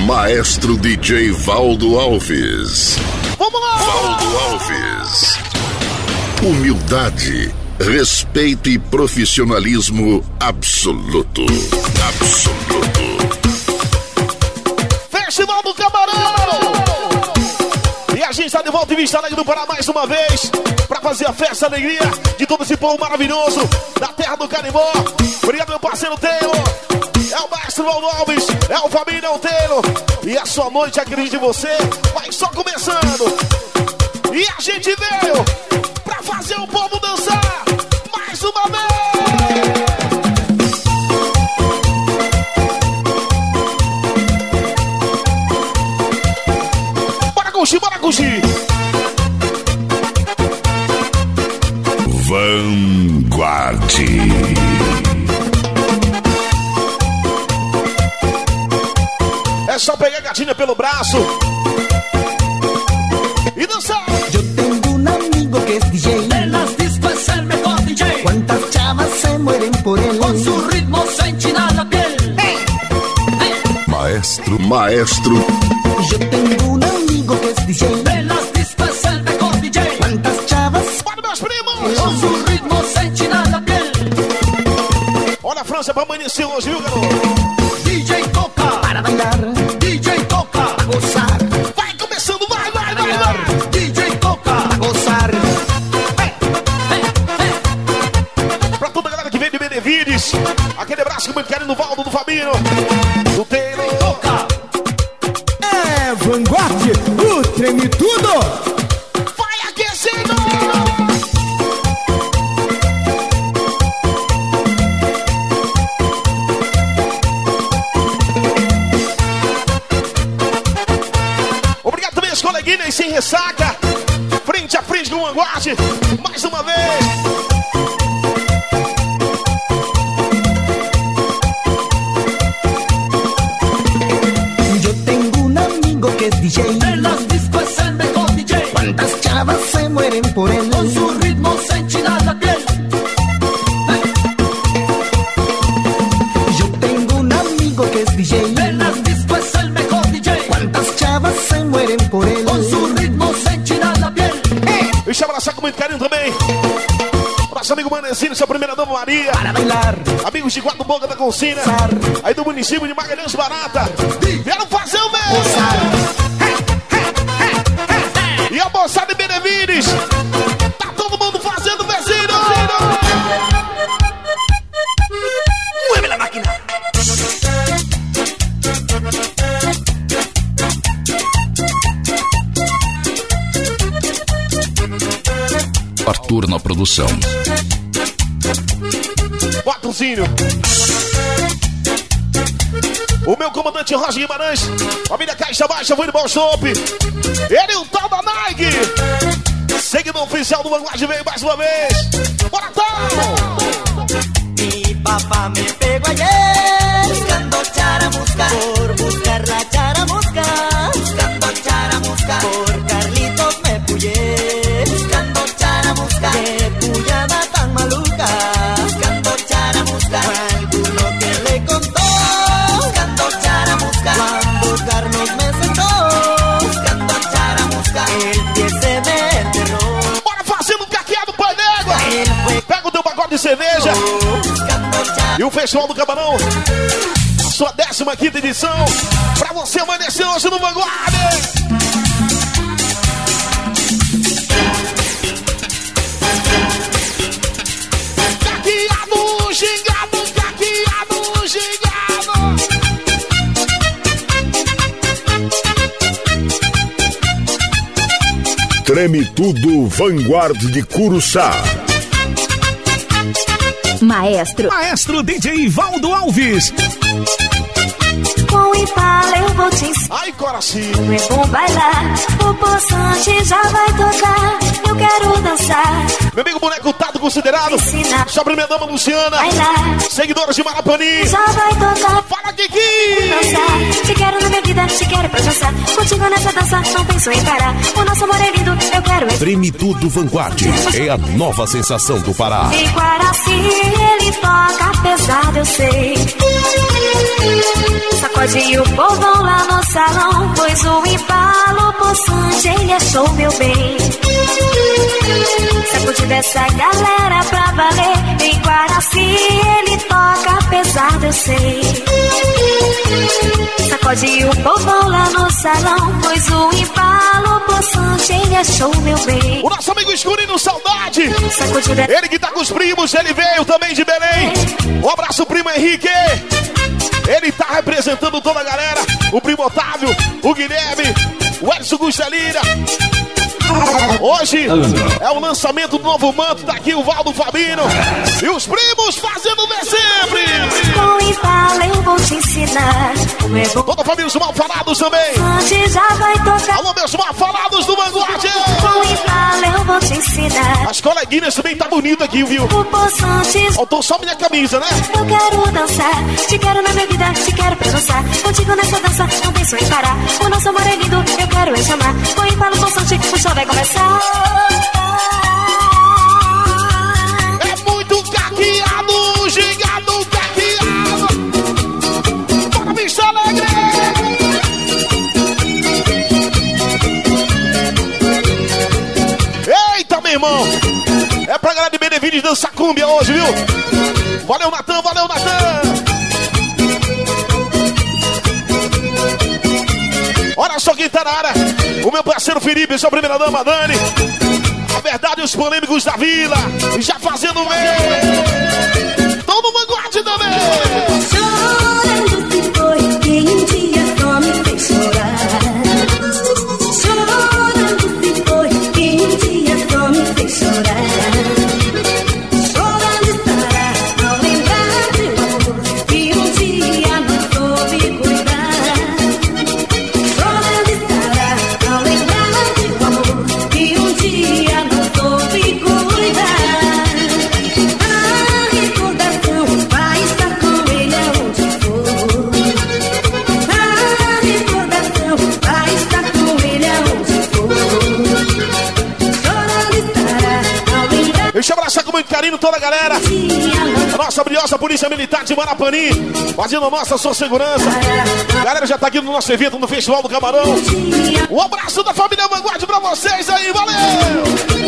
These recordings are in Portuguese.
Maestro DJ Valdo Alves. Vamos lá! Valdo Alves. Humildade, respeito e profissionalismo absoluto. Absoluto. Festival do Camarão! E a gente está de volta em Vista Alegre do Pará mais uma vez para fazer a festa, a alegria de todo esse povo maravilhoso da terra do Carimbó. Obrigado, meu parceiro Taylor. É o Maestro Valdo Alves, é o Família Taylor. E a sua noite, acredite em você, vai só começando. E a gente veio pra fazer o povo dançar mais uma vez. Bora curtir, bora curtir. Vanguard. É só pegar a gatinha pelo braço e dançar. Yo tengo un amigo que es DJ. De las discos es el mejor DJ. ¿Cuántas chavas se mueren por él? Con su ritmo se enchina la piel. Maestro. Yo tengo un amigo que es DJ. De las discos es el mejor DJ. ¿Cuántas chavas? Bora, meus primos. Con su ritmo se enchina la piel. Olha a França pra amanhecer hoje, viu, garoto? DJ toca Para bailar, DJ toca para gozar, Vai começando, vai. DJ toca para gozar. Pra toda a galera que vem de Benevides, aquele abraço com muito carinho do Valdo, do Fabinho, do Taylor. toca. É Vanguard, o treme tudo. Vai aquecendo! Obrigado também aos coleguinhas sem ressaca, frente a frente do Vanguard, mais uma vez. Yo tengo un amigo que es DJ. De las discos es el mejor DJ. ¿Cuántas chavas se mueren por él? Con su ritmo se enchina la piel. Yo tengo un amigo que es DJ. De las discos es el mejor DJ. ¿Cuántas chavas se mueren por él? Con su ritmo se enchina la piel. Deixa eu abraçar com muito carinho também. Nosso amigo Manezinho, sua primeira dama Maria. Para bailar, Amigos de Quatro Boca da Concina, aí do município de Magalhães Barata. Vieram fazer o mesmo. gozar. E a moçada de Benevides. Tá todo mundo fazendo vecino. Mueve la máquina. Arthur na produção. Quatrozinho. O meu comandante Roger Guimarães, família Caixa Baixa, foi de Bom Chopp. Ele e o tal da Nike. Seguidor oficial do Vanguard veio mais uma vez. Bora, tal! Mi papá me pegó ayer buscando charamusca, por buscar la charamusca, buscando charamusca, por Carlitos me puyé, buscando charamusca, qué puyada tan maluca, buscando charamusca, alguno que le contó, buscando charamusca, cuando Carlos me sentó, buscando charamusca, el pie se me enterró. Bora fazendo um caqueado, pai d'égua. Pega o teu pacote de cerveja. E o Festival do Camarão, sua 15ª edição, pra você amanhecer hoje no Vanguard. Caqueado, gingado, caqueado, gingado. Treme tudo Vanguard de Curuçá. Maestro DJ Valdo Alves. Com o Impala eu vou te ensinar. Ai, coração. Como é bom bailar. O poçante já vai tocar. Eu quero dançar. Meu amigo Boneco Tato considerado. Ensina. Sua primeira dama Luciana. Bailar. Seguidores de Marapani. Já vai tocar. Fala, Kiki. Dançar. Te quero na minha vida, te quero pra dançar. Contigo nessa dança, não penso em parar. O nosso amor é lindo, eu quero. Treme tudo Vanguard. É a nova sensação do Pará. De Guaraci ele toca pesado, eu sei. Sacode o povão lá no salão, pois o embalo possante ele achou meu bem. Sacude dessa galera pra valer, em Guaraci ele toca pesado, eu sei. Sacode o povão lá no salão, pois o embalo possante ele achou meu bem. O nosso amigo Escurino, saudade. Sacude dessa... Ele que tá com os primos, ele veio também de Belém. Um abraço, primo Henrique. Ele tá representando toda a galera. O primo Otávio, o Guilherme, o Edson Gustelira. Hoje é o lançamento do novo manto. Tá aqui o Valdo Fabino e os primos fazendo sempre. Com embalo eu vou te ensinar como é bom. Toda a família, os mal-falados também. Antes já vai tocar. Alô, meus mal-falados do Vanguard. Com embalo eu vou te ensinar. As coleguinhas também tá bonito aqui, viu? O poçante. Faltou só minha camisa, né? Eu quero dançar, te quero na minha vida, te quero pra dançar. Contigo nessa dança, não penso em parar. O nosso amor é lindo, eu quero é chamar. Com embalo poçante, o show vai começar. É muito caqueado, gigado caqueado. Bora, bicho alegre! Eita, meu irmão! É pra galera de Benevides dançar cúmbia hoje, viu? Valeu, Natan, valeu, Natan! Olha só quem tá na área. O meu parceiro Felipe, sua primeira dama, Dani. A verdade, os polêmicos da vila. Já fazendo bem. Tão no Vanguard também. Chorando se foi quem um dia só me fez chorar. Chorando se foi quem um dia só me fez chorar. Chorando estará ao lembrar de um amor que um dia não soube cuidar. Chorando estará ao lembrar de um amor que um dia não soube cuidar. A recordação vai estar com ele aonde for. A recordação vai estar com ele aonde for. Chorando estará ao lembrar. Deixa eu abraçar com muito carinho toda a galera. A nossa brilhosa Polícia Militar de Marapani, fazendo a nossa sua segurança. A galera já tá aqui no nosso evento no Festival do Camarão. Um abraço da família Vanguard pra vocês aí, valeu!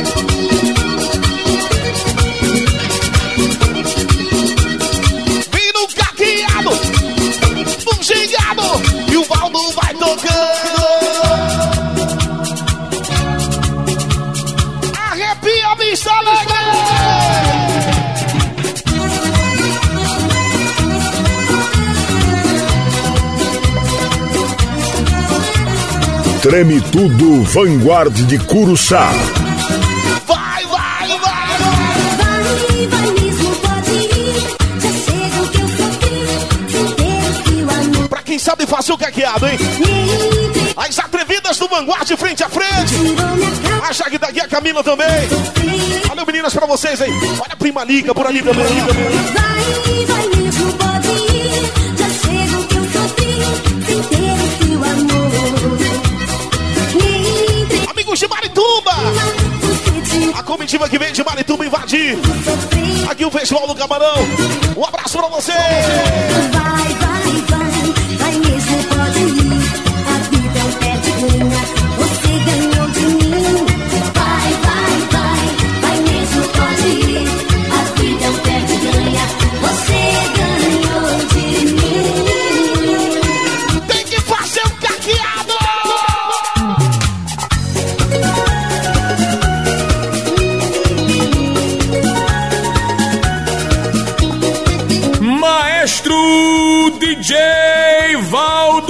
Vindo caqueado, um gigado, e o Valdo vai tocando. Arrepia a vista alegre! Treme tudo, Vanguard de Curuçá. Vai, vai, vai! Vai, vai mesmo, pode ir. Já chega o que eu sofri, sem ter o amor. Pra quem sabe fazer o caqueado, hein? Me As atrevidas do Vanguard frente a frente. tirou minha cara, A Jaque daqui, a Camila também. sofri. Valeu, meninas, pra vocês aí. Olha a prima Liga por ali também. Vai, vai mesmo, pode ir. Já chega o que eu sofri, sem ter o seu amor. Me entreguei, Amigos de Marituba. você te A comitiva que vem de Marituba invadir sofri. aqui o Festival do Camarão. Um abraço pra vocês. Vai, vai, vai, vai mesmo, pode ir. A vida é um pé de ganha, você ganhou de mim. Vai, vai, vai, vai mesmo, pode ir. A vida é um pé de ganha, você ganhou de mim. Tem que fazer um caqueado. Maestro DJ Valdo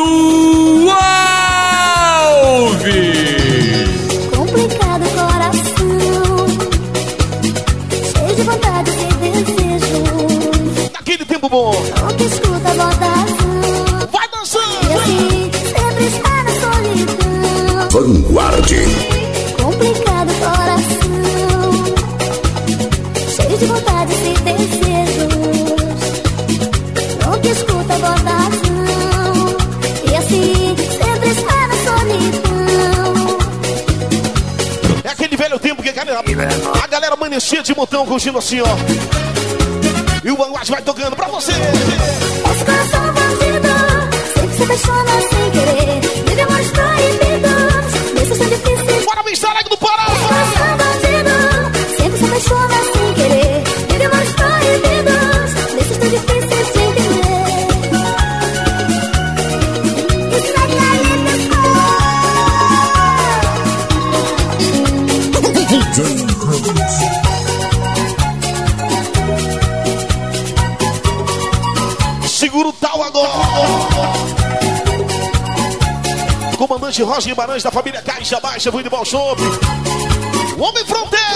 Alves. Complicado coração, cheio de vontade e desejos. Daquele tempo bom. Não que escuta a voz da razão. Vai E dançando. assim, sempre está na solidão. Vanguard. Complicado coração, cheio de vontade e desejos. Não que escuta a voz da razão. E assim, sempre está na solidão. É aquele velho tempo que a galera amanhecia de montão curtindo assim, ó. E o Vanguard vai tocando pra você. Esse coração bandido sempre se apaixona sem querer. comandante Roger Guimarães da família Caixa Baixa, Futebol Show. O Homem Fronteira.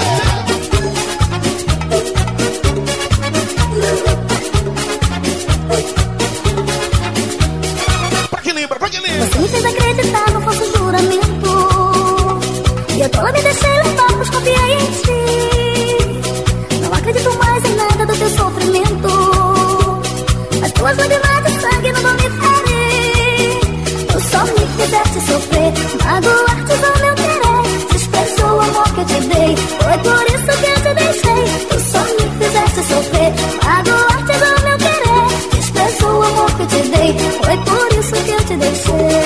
Pra quem lembra? Você me fez acreditar no falso juramento. E eu toda me deixei levar, pois confiei em ti. Não acredito mais em nada do teu sofrimento. As tuas lágrimas de sangue não vão me ferir. Tu só me fizeste sofrer, magoaste o meu querer. Desprezou o amor que eu te dei, foi por isso que eu te deixei. Tu só me fizeste sofrer, magoaste o meu querer. Desprezou o amor que eu te dei, foi por isso que eu te deixei.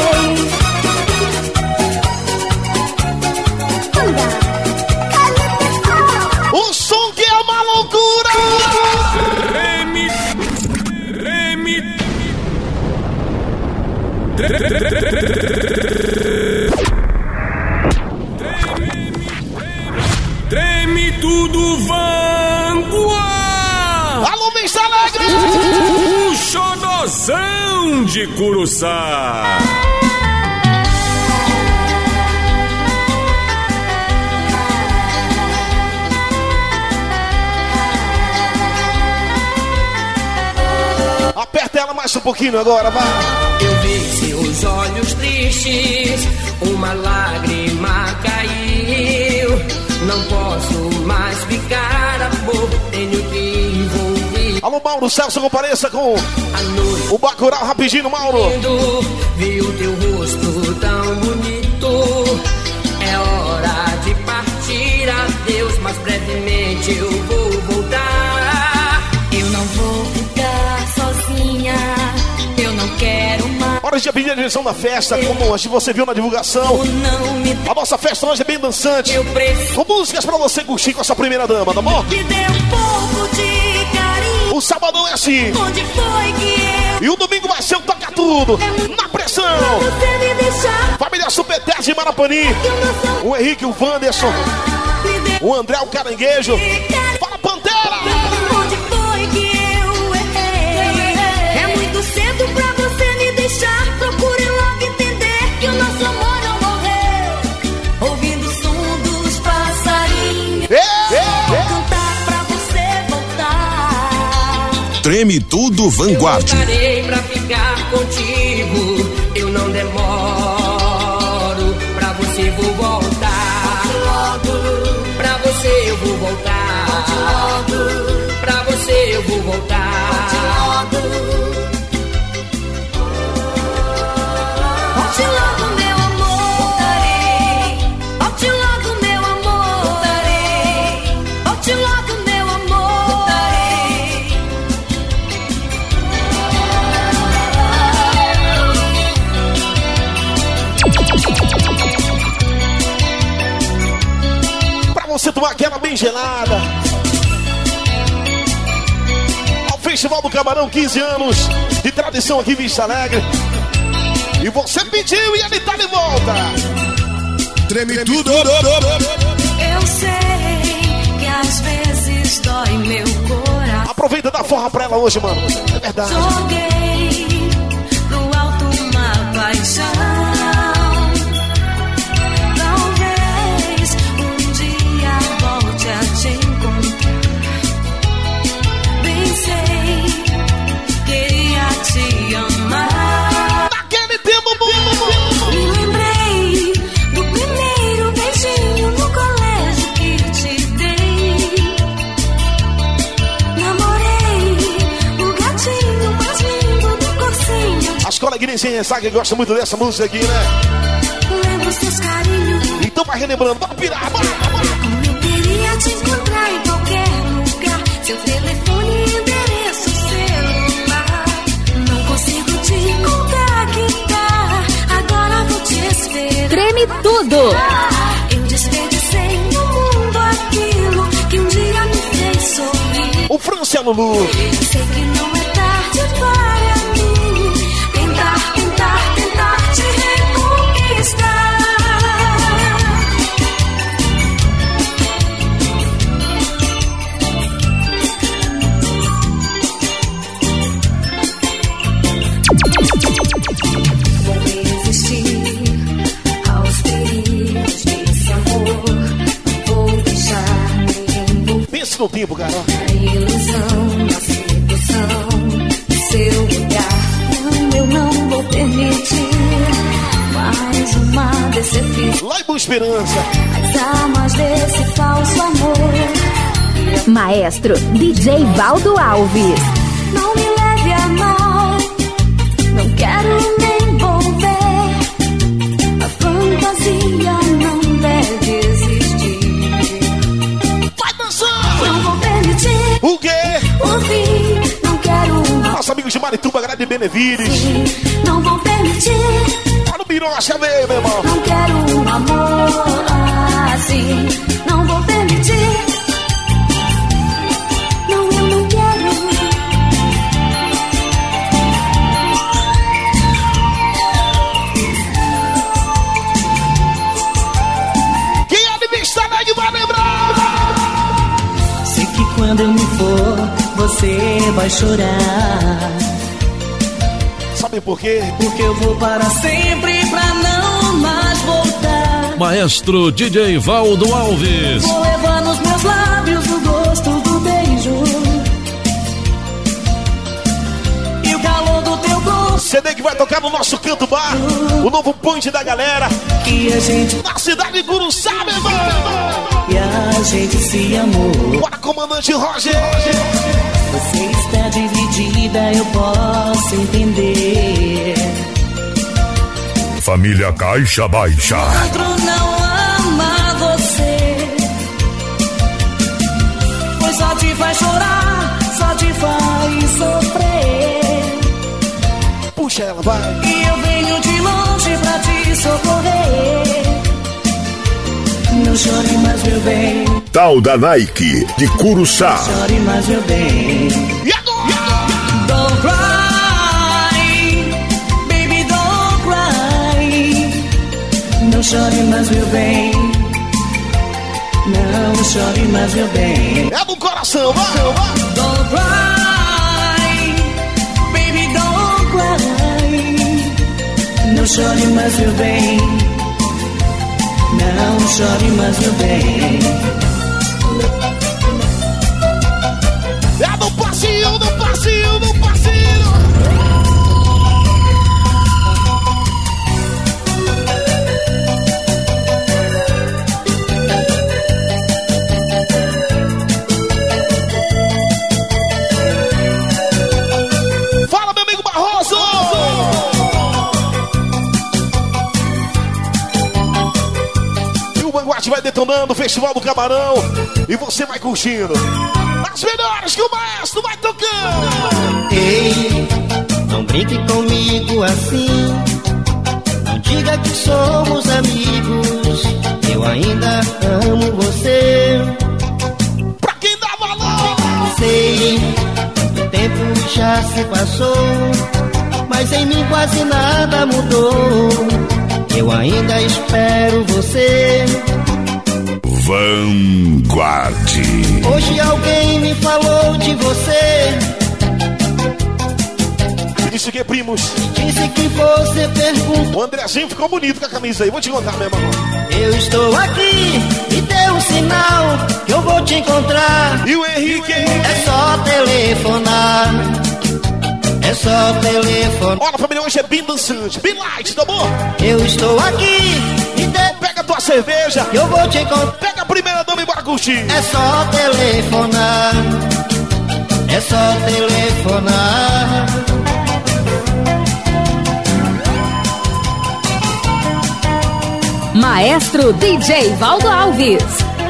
O som que é uma loucura! Treme tudo, Vanguard! Alô, Vista Alegre! O xodozão de Curuçá! Aperta ela mais um pouquinho agora, vai! Eu vi seus olhos tristes, uma lágrima caiu. Não posso mais ficar, amor, tenho que envolver. Alô, Mauro Celso, compareça com A noite o Bacurau rapidinho, Mauro. vi o teu rosto tão bonito. É hora de partir, adeus, mas brevemente eu vou voltar. Eu não vou ficar sozinha, eu não quero mais. Hora de pedir a direção da festa, como hoje você viu na divulgação. Não me A nossa festa hoje é bem dançante, eu preciso. com músicas pra você curtir com essa primeira dama, tá bom? Me dê um pouco de carinho. O sabadão é assim, Onde foi que eu e o domingo vai ser o Toca Tudo, na pressão. você me deixar? Família Super 10 de Marapani, Eu não sou. o Henrique, o Wanderson, Me dê o André, o Caranguejo. carinho. Fala, Pantera! Onde foi que eu errei? É muito cedo pra você me deixar. Procure logo entender que o nosso amor não morreu. Ouvindo o som dos passarinhos, vou cantar pra você voltar. Treme tudo, Vanguard. Voltarei pra ficar contigo, eu não demoro. Pra você vou voltar. Pra você eu vou voltar. Pra você eu vou voltar. Volte logo, meu amor. Volte logo, meu amor. Volte logo, meu amor. Pra você tomar aquela bem gelada. Ao Festival do Camarão, 15 anos de tradição aqui em Vista Alegre. E você pediu e ele tá de volta. Treme tudo. Eu sei que às vezes dói meu coração. Aproveita da forra pra ela hoje, mano. É verdade. Joguei pro alto uma paixão. Talvez um dia volte a te encontrar. Bem sei, queria te amar. Naquele tempo, Me lembrei do primeiro beijinho no colégio que te dei. Namorei o gatinho mais lindo do cursinho. as coleguinhas em ressaca gostam muito dessa música aqui, né? Lembro seus carinhos. Então vai relembrando. Bora pirar, bora. Como eu queria te encontrar em qualquer lugar. Seu telefone, endereço, celular. Não consigo te contactar. Agora vou te esperar. Treme tudo. Eu desperdicei no mundo aquilo que um dia me fez sorrir. O França Lulu. Sei que não é tarde para mim. Tentar te reconquistar. Vou resistir. no tempo, cara. A ilusão, a sedução, seu olhar. Não, eu não vou permitir mais uma decepção. Lá em Boa Esperança. As almas desse falso amor. Maestro DJ Valdo Alves. Não me leve a mal, não quero nem volver. A fantasia não deve existir. Vai dançar! Não vou permitir O quê? o fim. Não quero uma. Nosso amigo de Marituba, Grande Benevides. Não vou permitir. Olha o Birocha, vem, meu irmão. Não quero um amor assim. Não vou permitir. Não, eu não quero. Quem é de vista alegre vai lembrar. Sei que quando eu me for, você vai chorar. Sabe por quê? Porque eu vou para sempre pra não mais voltar. Maestro DJ Valdo Alves. Vou levar nos meus lábios o gosto do beijo e o calor do teu gosto. CD que vai tocar no nosso Canto Bar. O novo point da galera. Que a gente Na cidade de Curuçá, meu irmão. e a gente se amou. Bora, comandante Roger. Você está dividida, eu posso entender. Família Caixa Baixa. Outro não ama você, pois só te faz chorar, só te faz sofrer. Puxa ela, vai. E eu venho de longe pra te socorrer. Não chore mais, meu bem. Tal da Nike de Curuçá. Chore mais, meu bem. E agora? Don't cry, baby, don't cry. Não chore mais, meu bem. Não chore mais, meu bem. É do coração, vai. Don't cry, baby, don't cry. Não chore mais, meu bem. Não chore mais, meu bem. É do passinho, do passinho, do passinho. Fala, meu amigo Barroso. E o Vanguard vai detonando o Festival do Camarão. E você vai curtindo. As melhores que o maestro vai tocando. Ei, não brinque comigo assim. Não diga que somos amigos. Eu ainda amo você. Pra quem dá valor. Sei, o tempo já se passou, mas em mim quase nada mudou. Eu ainda espero você. Vanguard. Hoje alguém me falou de você. Disse que, primos, Disse que você perguntou. o Andrezinho ficou bonito com a camisa aí. Vou te contar, meu irmão. Eu estou aqui e deu um sinal que eu vou te encontrar. E o Henrique? É só telefonar. É só telefonar. Olha, família, hoje é bem dançante, bem light, tá bom? Eu estou aqui e deu. Pega tua cerveja, Eu vou te encontrar. pega a primeira dama e bora curtir. É só telefonar. É só telefonar. Maestro DJ Valdo Alves.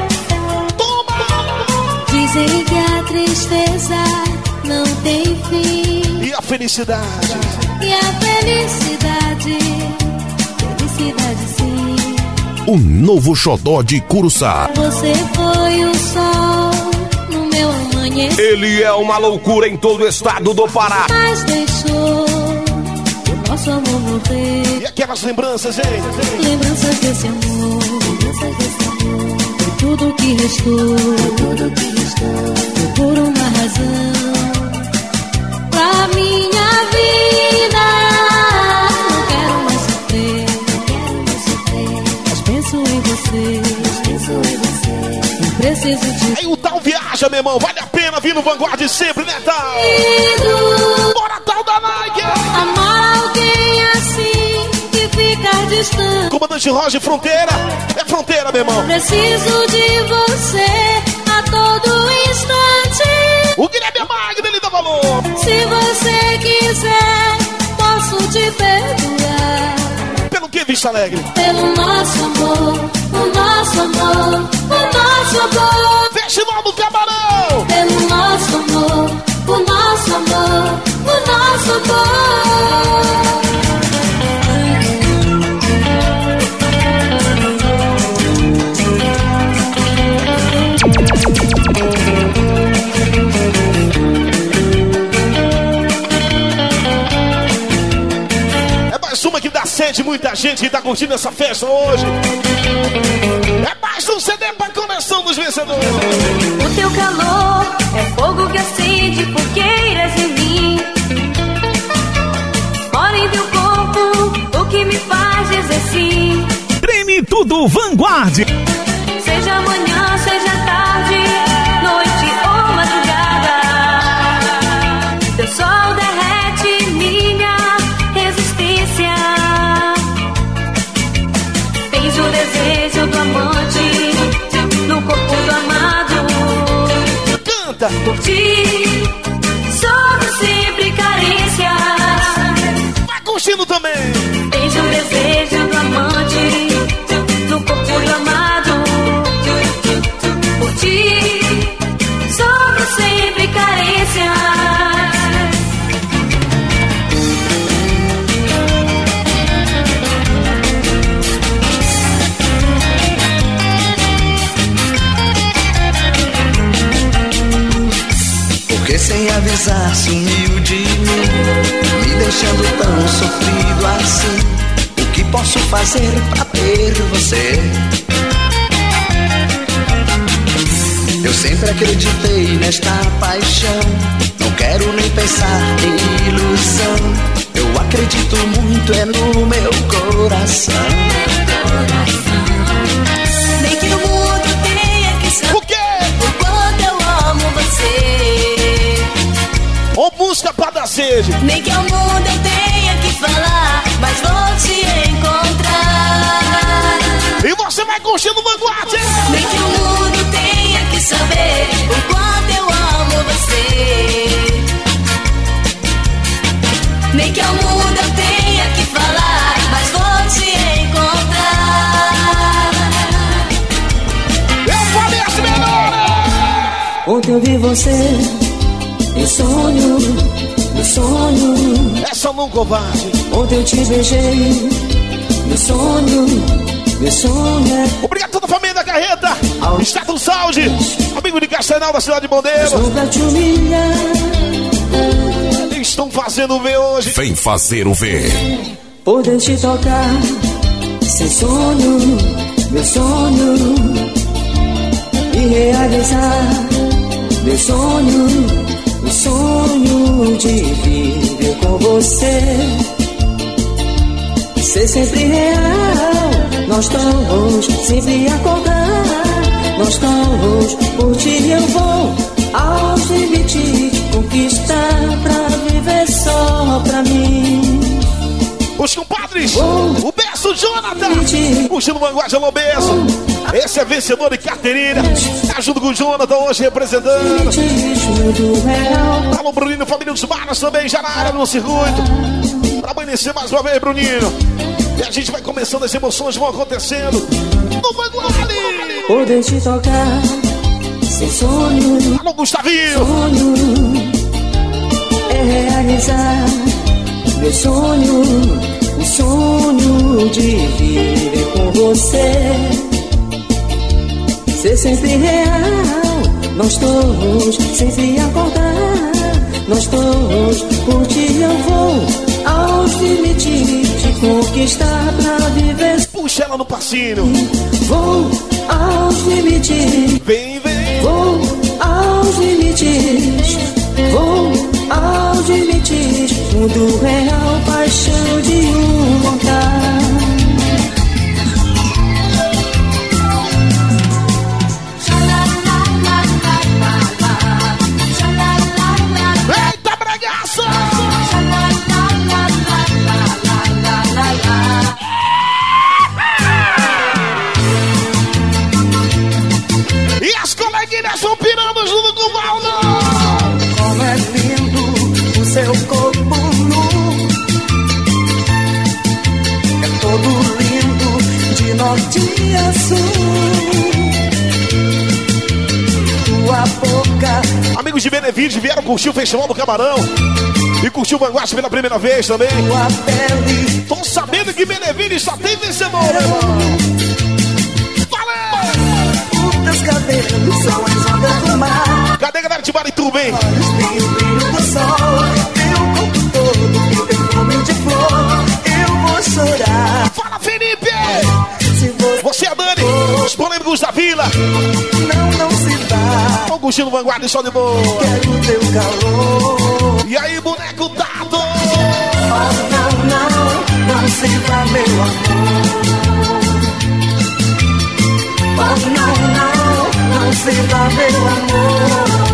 Dizem que a tristeza não tem fim. E a felicidade? E a felicidade, felicidade sim. O novo xodó de Curuçá. Você foi o sol no meu amanhecer, Ele é uma loucura em todo o estado do Pará. mas deixou o nosso amor morrer. E aquelas lembranças, hein? Lembranças desse amor, lembranças desse amor. Foi tudo que restou, tudo que restou. Foi por uma razão pra minha vida. Não quero mais sofrer, não quero mais sofrer. Mas penso em você, não preciso de. Aí o tal viagem. Viaja, meu irmão, vale a pena vir no Vanguard sempre, né, tal? Bora, tal da Nike! Amar alguém assim e ficar distante. Comandante Roger, fronteira, é fronteira, meu irmão. Preciso de você a todo instante. O Guilherme Magno, ele dá valor. Se você quiser, posso te perdoar. Pelo que, Vista Alegre? Pelo nosso amor, o nosso amor, o nosso amor. Festival do Camarão. Pelo nosso amor, o nosso amor, o nosso amor. Uma que dá sede, muita gente que tá curtindo essa festa hoje. É mais um CD pra coleção dos vencedores. O teu calor é fogo que acende fogueiras em mim. Mora em teu corpo, o que me faz dizer sim. Treme tudo Vanguard. Seja manhã, seja tarde, noite ou madrugada, teu sol derrete minha resistência. Tens o desejo do amante no corpo do amado. Canta! Por ti, sobre sempre carências. Vai curtindo também! Tens o desejo do amante no corpo do amado. Por ti, sobre sempre carências. Porque sem avisar sumiu de mim, me deixando tão sofrido assim. O que posso fazer pra ter você? Eu sempre acreditei nesta paixão, não quero nem pensar em ilusão. Eu acredito muito é no meu coração. Nem que o mundo tenha que saber O quê? o quanto eu amo você. Ou busca pra dar sede. Nem que ao mundo eu tenha que falar, mas vou te encontrar. E você vai curtindo o Vanguard. Nem que o mundo tenha que saber o quanto eu amo você. Nem que ao mundo eu tenha que falar, mas vou te encontrar. Eu falei as melhores. Ontem eu vi você em sonho, no sonho. Essa não covarde. Ontem eu te beijei no sonho, meu sonho é. Obrigado a toda a família da Carreta. Estado Saúde. Amigo de Castanal da cidade de Monteiro. Sou pra te humilhar. Eles estão fazendo o V hoje. Vem fazer o V. Poder te tocar sem sonho, meu sonho. E realizar meu sonho, o sonho de viver com você. Ser sempre real, nós todos sempre acordar. Nós todos, por ti eu vou aos limites, conquistar pra viver só pra mim. Os compadres, o Besso Jonathan, puxando o Vanguard, alô Besso. Esse é vencedor de carteirinha. Tá junto com o Jonathan hoje representando. Alô Bruninho, família dos Barras também, já na área no circuito. Pra amanhecer mais uma vez, Bruninho. E a gente vai começando, as emoções vão acontecendo no Vanguard. Poder te tocar sem sonho. Alô Gustavinho. Sonho é realizar meu sonho, o sonho de viver com você. Ser sempre real, nós todos sempre acordar. Nós todos, por ti eu vou aos limites, te conquistar pra viver. Puxa ela no passinho. Vou aos limites. Vem, vem. Vou aos limites. Vou aos limites. Mundo real, paixão de um mortal. norte a sul. Tua boca. Amigos de Benevides vieram curtir o Festival do Camarão e curtir o Vanguard pela primeira vez também. Tua pele. Tô sabendo que Benevides só tem vencedor, meu irmão. Os teus cabelos são as ondas do mar. Cadê a galera de Marituba, hein? Olhos têm o brilho do sol. Teu corpo todo tem perfume de flor. Eu vou chorar. Fala, Felipe! Se você é Dani, os polêmicos da vila. Não se dá. Tô curtindo o Vanguard só de boa. Quero teu calor. E aí, boneco Tato? Oh, não se vá, meu amor. Oh, não se vá, meu amor.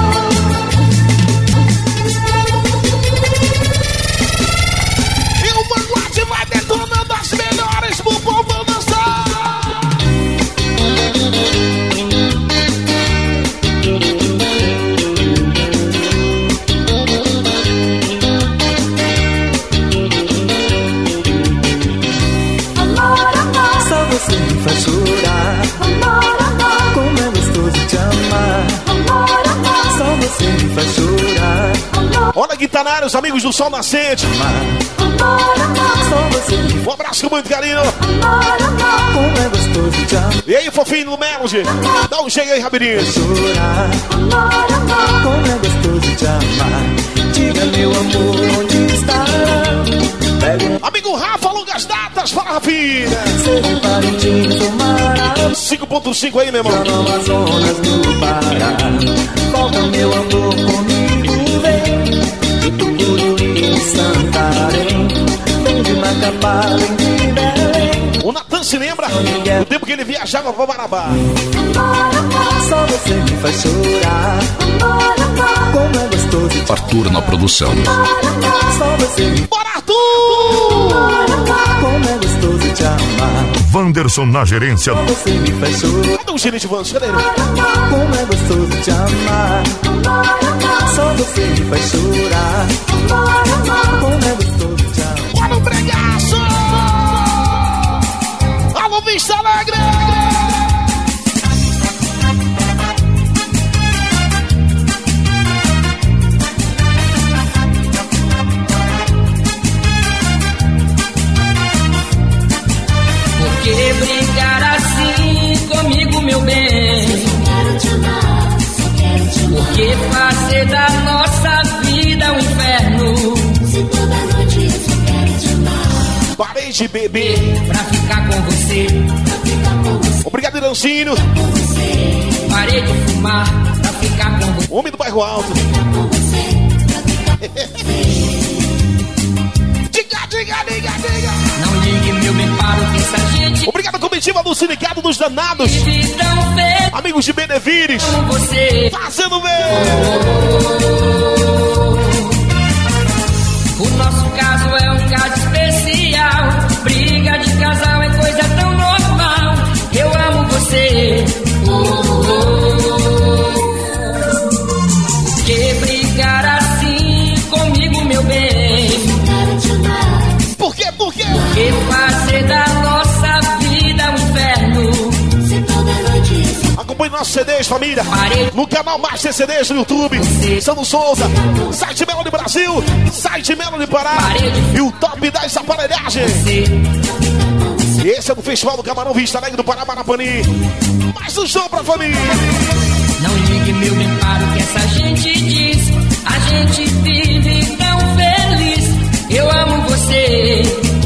E o Vanguard vai detonando as melhores pro povo dançar. Só você me faz chorar. Como é gostoso te amar. Só você me faz chorar. Olha, guitarreiros, amigos do Sol Nascente. Só você me Um abraço com muito carinho. Como é gostoso te amar. E aí, fofinho do Melody? Dá um jeito aí, rapidinho. Chorar. Como é gostoso te amar. Diga, meu amor, onde está? Amigo Rafa, longas datas. Fala, Rafinha. 5.5 aí, meu irmão. Amazonas do Pará. Volta, meu amor, comigo, vem. De Tucuruí e Santarém. Vem de Macapá, vem de Belém. O Natan se lembra do tempo que ele viajava pra Marabá. Só você me faz chorar. Como é gostoso. Arthur na produção. Só você me... Bora, Arthur! Como é gostoso te amar. Wanderson na gerência. Só você me faz chorar. Cadê o gerente Vanso? Cadê ele? Como é gostoso te amar. Só você me faz chorar. Como é gostoso te amar. Bora o bregaço! Alô, Vista Alegre! Por que brincar assim comigo, meu bem? Por que fazer da nossa vida um inferno? Se toda noite eu só quero te amar. Parei de beber pra ficar com você. Obrigado, Irancinho. Parei de fumar pra ficar com você. Homem do bairro alto. Diga. Não ligue, meu bem, para o que essa gente. Obrigado, comitiva do Sindicato dos Danados. Amigos de Benevides. Fazendo bem. O nosso caso é um caso especial. Briga de casal é coisa tão normal. Eu amo você. Por que brigar assim comigo, meu bem? Por quê? Por que fazer da nossa vida um inferno? Acompanhe nossos CDs, família. No canal Master CDs no YouTube. Sandro Souza, site Melody Brasil, site Melody Pará e o top das aparelhagens. E esse é do Festival do Camarão Vista Alegre do Pará, Marapani. Mais um show pra família. Não ligue, meu bem, para o que essa gente diz. A gente vive tão feliz. Eu amo você.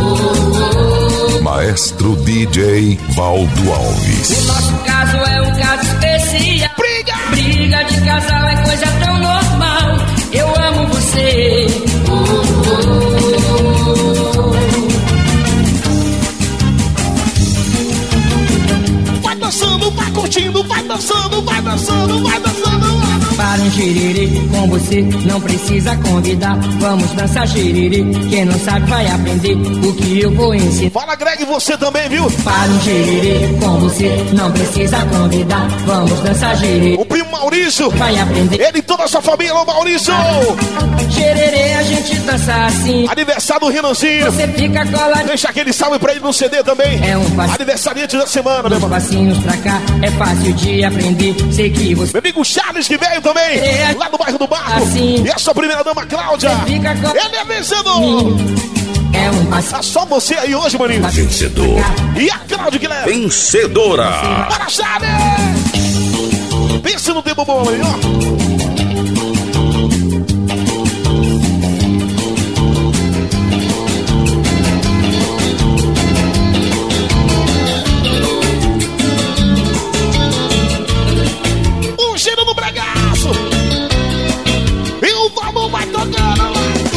Maestro DJ Valdo Alves. O nosso caso é um caso especial. Briga de casal é coisa tão normal. Eu amo você. Vai dançando, vai curtindo, vai dançando, vai dançando, vai dançando, vai dançando. Para um xiriri com você não precisa convidar. Vamos dançar xiriri, quem não sabe vai aprender o que eu vou ensinar. Fala, Greg, você também, viu? Para um xiriri com você não precisa convidar. Vamos dançar xiriri. O primo Maurício vai aprender. Ele e toda a sua família, o Maurício. Xererê, a gente dança assim. Aniversário do Renanzinho. Você fica colado. Deixa aquele salve pra ele no CD também. É um passinho. Aniversariante da semana, meu irmão. Passinhos pra cá, é fácil de aprender. Sei que você... Meu amigo Charles que veio também, lá do bairro do Barco. Assim. E a sua primeira dama, Cláudia. Ele é vencedor. É um passinho. Tá só você aí hoje, maninho. Vencedor. E a Cláudia que leva. Vencedora. Para Charles. Pense no tempo bom aí, ó. Cheiro no bregaço e o valor vai tocando.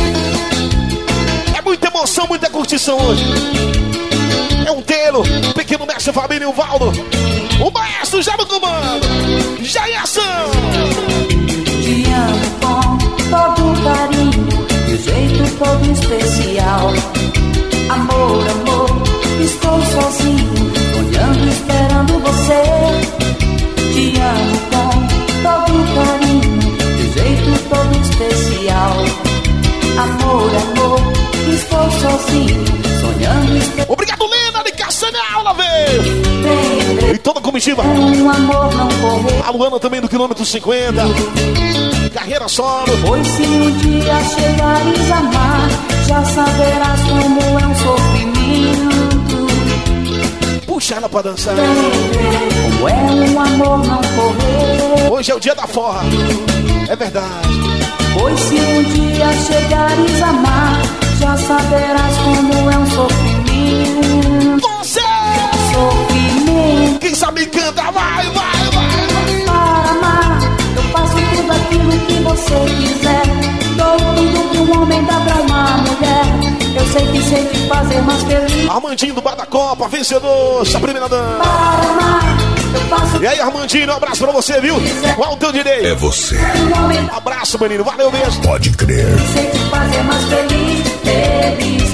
É muita emoção, muita curtição hoje. É um telo, pequeno mestre Fabinho e o Valdo. O maestro já no comando, já em ação. Te amo com todo carinho, de jeito todo especial. Amor, amor, estou sozinho, olhando, esperando você. Te amo com todo carinho, de jeito todo especial. Amor, amor, estou sozinho, sonhando, esperando. Obrigado, Lena, de Castanhal, lá veio. E toda a comitiva. Um amor não correr. A Luana também do quilômetro 50. Carreira solo. Pois se um dia chegares a amar, já saberás como é um sofrimento. Puxa ela pra dançar. Como é um amor não correr. Hoje é o dia da forra. É verdade. Pois se um dia chegares a amar, já saberás como é um sofrimento. Você! Sofrimento. Quem sabe canta, vai. Para amar, eu faço tudo aquilo que você quiser. Dou tudo que um homem dá pra uma mulher. Eu sei que sei te fazer mais feliz. Armandinho do Bar da Copa, vencedor, essa primeira dama. Para amar, eu faço. E aí, Armandinho, um abraço pra você, viu? Qual o teu direito? É você. Abraço, menino, valeu mesmo. Pode crer. Sei te fazer mais feliz, feliz.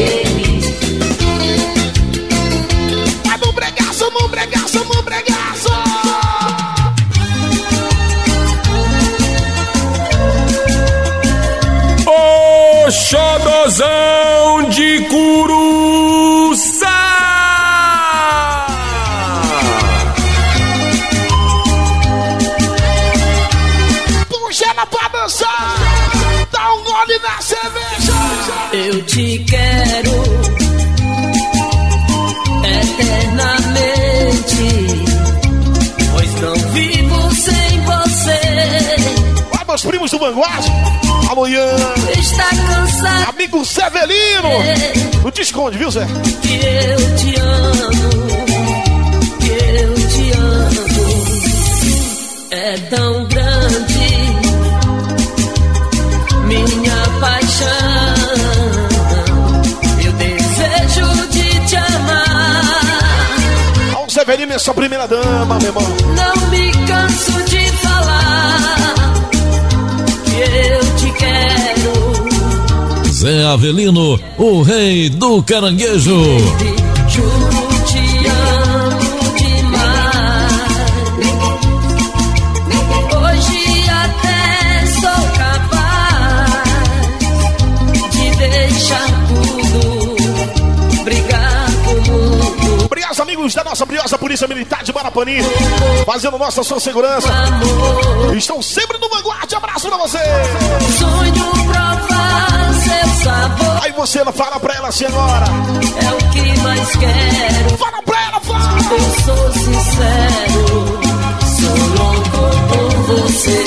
Vai no bregaço. O xodozão de Curuçá. Puxa ela pra dançar. Dá um gole na cerveja. Eu te quero eternamente, pois não vivo sem você. Olha meus primos do Vanguard. Amanhã. Está cansado. Amigo Severino. Não te esconde, viu, Zé? Que eu te amo. É tão grande minha paixão. Eu desejo de te amar. Olha o Severino, essa primeira dama, meu irmão. Não me canso de falar que eu te quero. Zé Avelino, o rei do caranguejo. Juro, te amo demais. Hoje até sou capaz de deixar tudo, brigar com o mundo. Obrigado, amigos da nossa briosa Polícia Militar de Marapani, fazendo nossa sua segurança. Estão sempre no Vanguarda. Abraço pra você. Sonho provar seu sabor. Aí você fala pra ela assim agora. É o que mais quero. Fala pra ela, fala. Eu sou sincero, sou louco por você.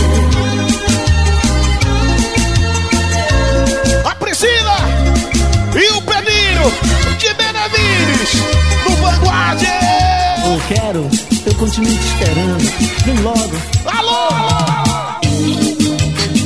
A Priscila e o Pedrinho de Benevides no Vanguarda. Eu quero, eu continuo te esperando. Vem logo. Alô!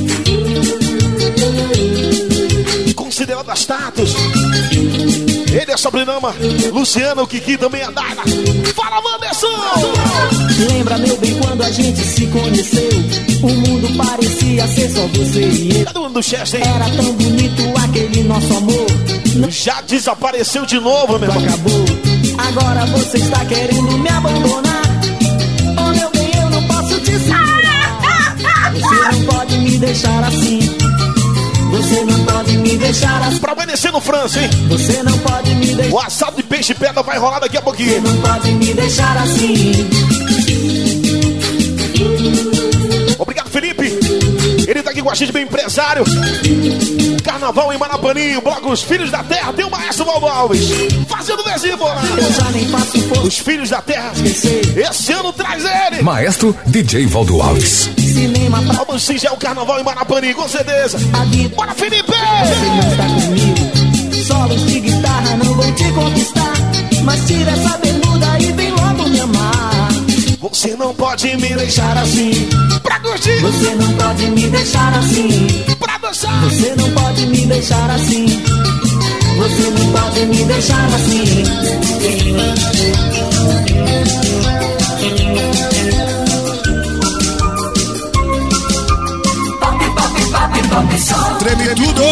Considerado as status. Ele a sobrenama. Luciano, o Kiki, também a Daina. Fala, Wanderson! Lembra, meu bem, quando a gente se conheceu? O mundo parecia ser só você e eu. Cadê o do Chester, hein? Era tão bonito aquele nosso amor. Já desapareceu de novo, meu irmão. Acabou. Agora você está querendo me abandonar. Oh, meu bem, eu não posso te segurar. Você não pode me deixar assim. Você não pode me deixar assim. Pra obedecer no França, hein? Você não pode me deixar. O assado de peixe e pedra vai rolar daqui a pouquinho. Você não pode me deixar assim. Obrigado, Felipe. Ele tá aqui com a gente, bem empresário. Carnaval em Marapaninho, bloco Os Filhos da Terra. Tem o maestro Valdo Alves fazendo vezinho, bola. Eu já nem faço força. Os Filhos da Terra. Esse ano traz ele. Maestro DJ Valdo Alves. Cinema pra... Vamos sim, já é o Carnaval em Marapaninho, com certeza. Bora, Felipe! Você não está comigo. Solos de guitarra não vão te conquistar. Mas tira essa bermuda e vem logo me amar. Você não pode me deixar assim. Pra curtir. Você não pode me deixar assim. Pra dançar. Você não pode me deixar assim. Você não pode me deixar assim. Pop, pop, pop, pop, som. Treme tudo.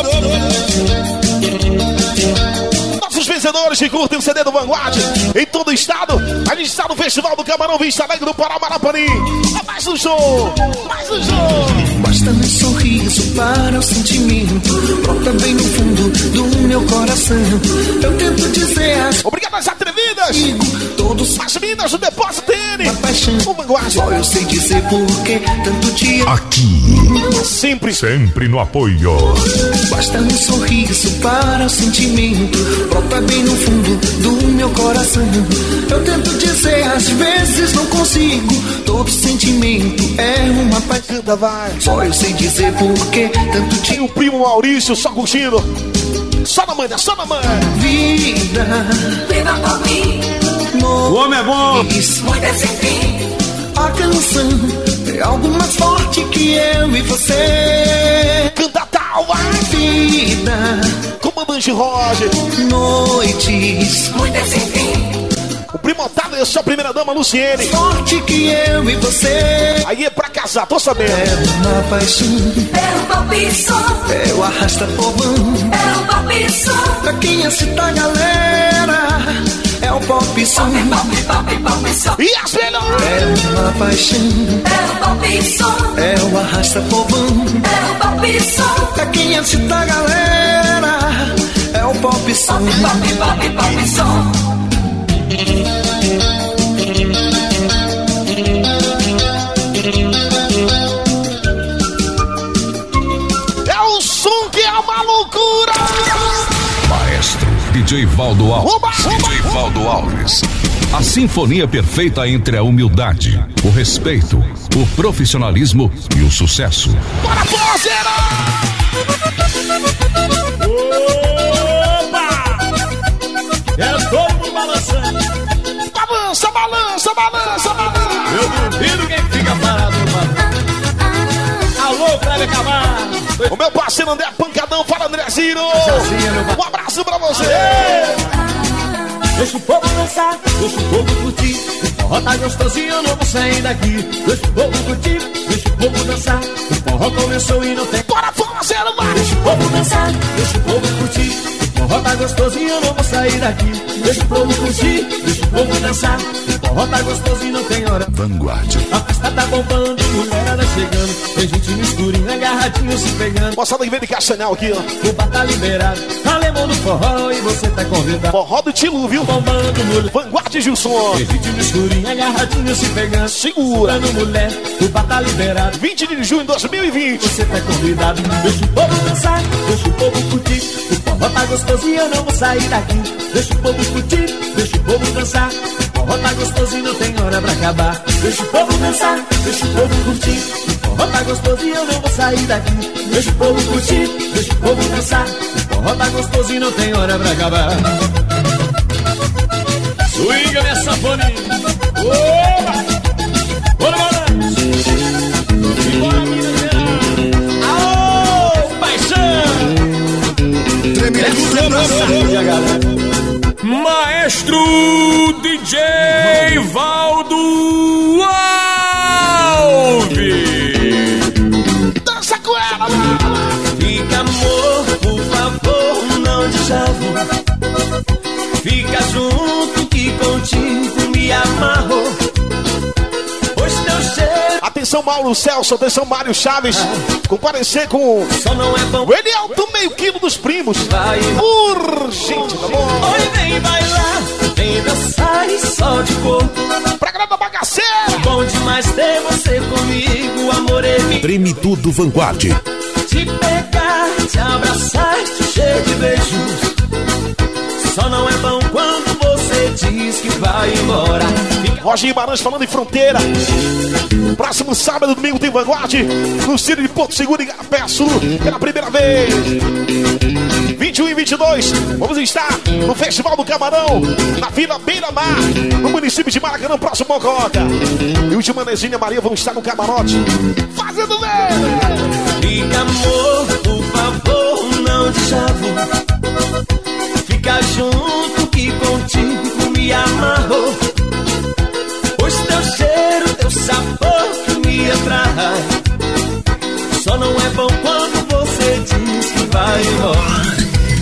Nossos vencedores que curtem o CD do Vanguard em todo o estado. A gente está no Festival do Camarão Vista Alegre do Pará, Marapanim. É mais um show, mais um show. Basta um sorriso para o sentimento. Brota bem no fundo do meu coração. Eu tento dizer as... Obrigado às atrevidas. Todos as meninas do Depósito N. O Vanguard. Só eu sei dizer porque tanto te amo. Aqui. Sempre no apoio. Basta um sorriso para o sentimento. Brota bem no fundo do meu coração. Eu tento dizer, às vezes não consigo. Todo sentimento é uma paixão. Só eu sei dizer porque tanto te... E o primo Maurício só curtindo. Só na manhã, só na manhã. Vida, Viva por mim. O homem é bom. Muito sem fim. A canção é algo mais forte que eu e você. Canta tal, vai. Vida, Comandante Roger. Noites, muito sem fim. O primo Otávio e a sua primeira dama, Luciene. Forte que eu e você. Aí é pra casar, tô sabendo. É uma paixão. É o pop som. É o arrasta povão. É o pop som. Pra quem excita a galera. É o pop som. Pop, pop, pop som. E as melhores. É uma paixão. É o pop som. É o arrasta povão. É o pop som. Pra quem excita a galera. É o pop som. Pop, pop, pop som. É o som que é uma loucura. Maestro DJ Valdo Alves. DJ Valdo Alves. A sinfonia perfeita entre a humildade, o respeito, o profissionalismo e o sucesso. Bora, parceiro! Opa! Quero todo mundo balançando. Balança, balança, balança, balança. Eu duvido quem fica parado, mano. Alô, Cléber Camargo. O meu parceiro André Pancadão, fala Andrezinho. Um abraço pra você. Deixa o povo dançar, deixa o povo curtir. O forró tá gostosinho, eu não vou sair daqui. Deixa o povo curtir, deixa o povo dançar. O forró começou e não tem. Bora, parceiro, vai. Deixa o povo dançar, deixa o povo curtir. O forró tá gostosinho, eu não vou sair daqui. Deixa o povo curtir, deixa o povo dançar. O forró tá gostoso e não tem hora. Vanguard. A festa tá bombando, mulherada chegando. Tem gente no escurinho, agarradinho se pegando. Moçada que vem de Castanhal aqui, ó. O bar tá liberado, alemão do forró e você tá convidado. Forró do Tilu, viu? Bombando, mulher. Vanguard, Gilson. Tem gente no escurinho, agarradinho se pegando. Segura. Dando mulher, o bar tá liberado. 20 de junho de 2020. Você tá convidado. Deixa o povo dançar, deixa o povo curtir. O forró tá gostoso e eu não vou sair daqui. Deixa o povo curtir, deixa o povo dançar. O forró tá gostoso e não tem hora pra acabar. Deixa o povo dançar, deixa o povo curtir. O forró tá gostoso e eu não vou sair daqui. Deixa o povo curtir, deixa o povo dançar. O forró tá gostoso e não tem hora pra acabar. Swinga minha sanfoninha. Bora, balanço. E bora, Minas Gerais. Aô, paixão. Tremendo. Essa é a galera. maestro DJ Valdo Alves. Dança com ela, Fica, amor, por favor, não deschavo. Fica junto que contigo me amarro. Pois teu cheiro. Atenção, Mauro Celso, atenção, Mário Chaves. Comparecer com só não é bom. O Elielto, meio quilo dos primos. Vai. Urgente, tá bom? Oi, vem bailar, vem dançar e só de corpo. Pra grana bagaceira. Bom demais ter você comigo, amor é meu. Treme tudo Vanguard. Te pegar, te abraçar, te encher de beijos. Só não é bom quando você diz que vai embora. Roginho Barães falando em fronteira. Próximo sábado e domingo tem Vanguard no Ciro de Porto Seguro em Garapé Sul pela primeira vez. 21 e 22 vamos estar no Festival do Camarão na Vila Beira Mar, no município de Maracanã, próximo Mococa. E o de Manezinha Maria vão estar no camarote fazendo bem. Fica, amor, por favor, não deschavo. Fica junto que contigo me amarro. Pois teu cheiro, teu sabor que me atrai. Só não é bom quando você diz que vai embora.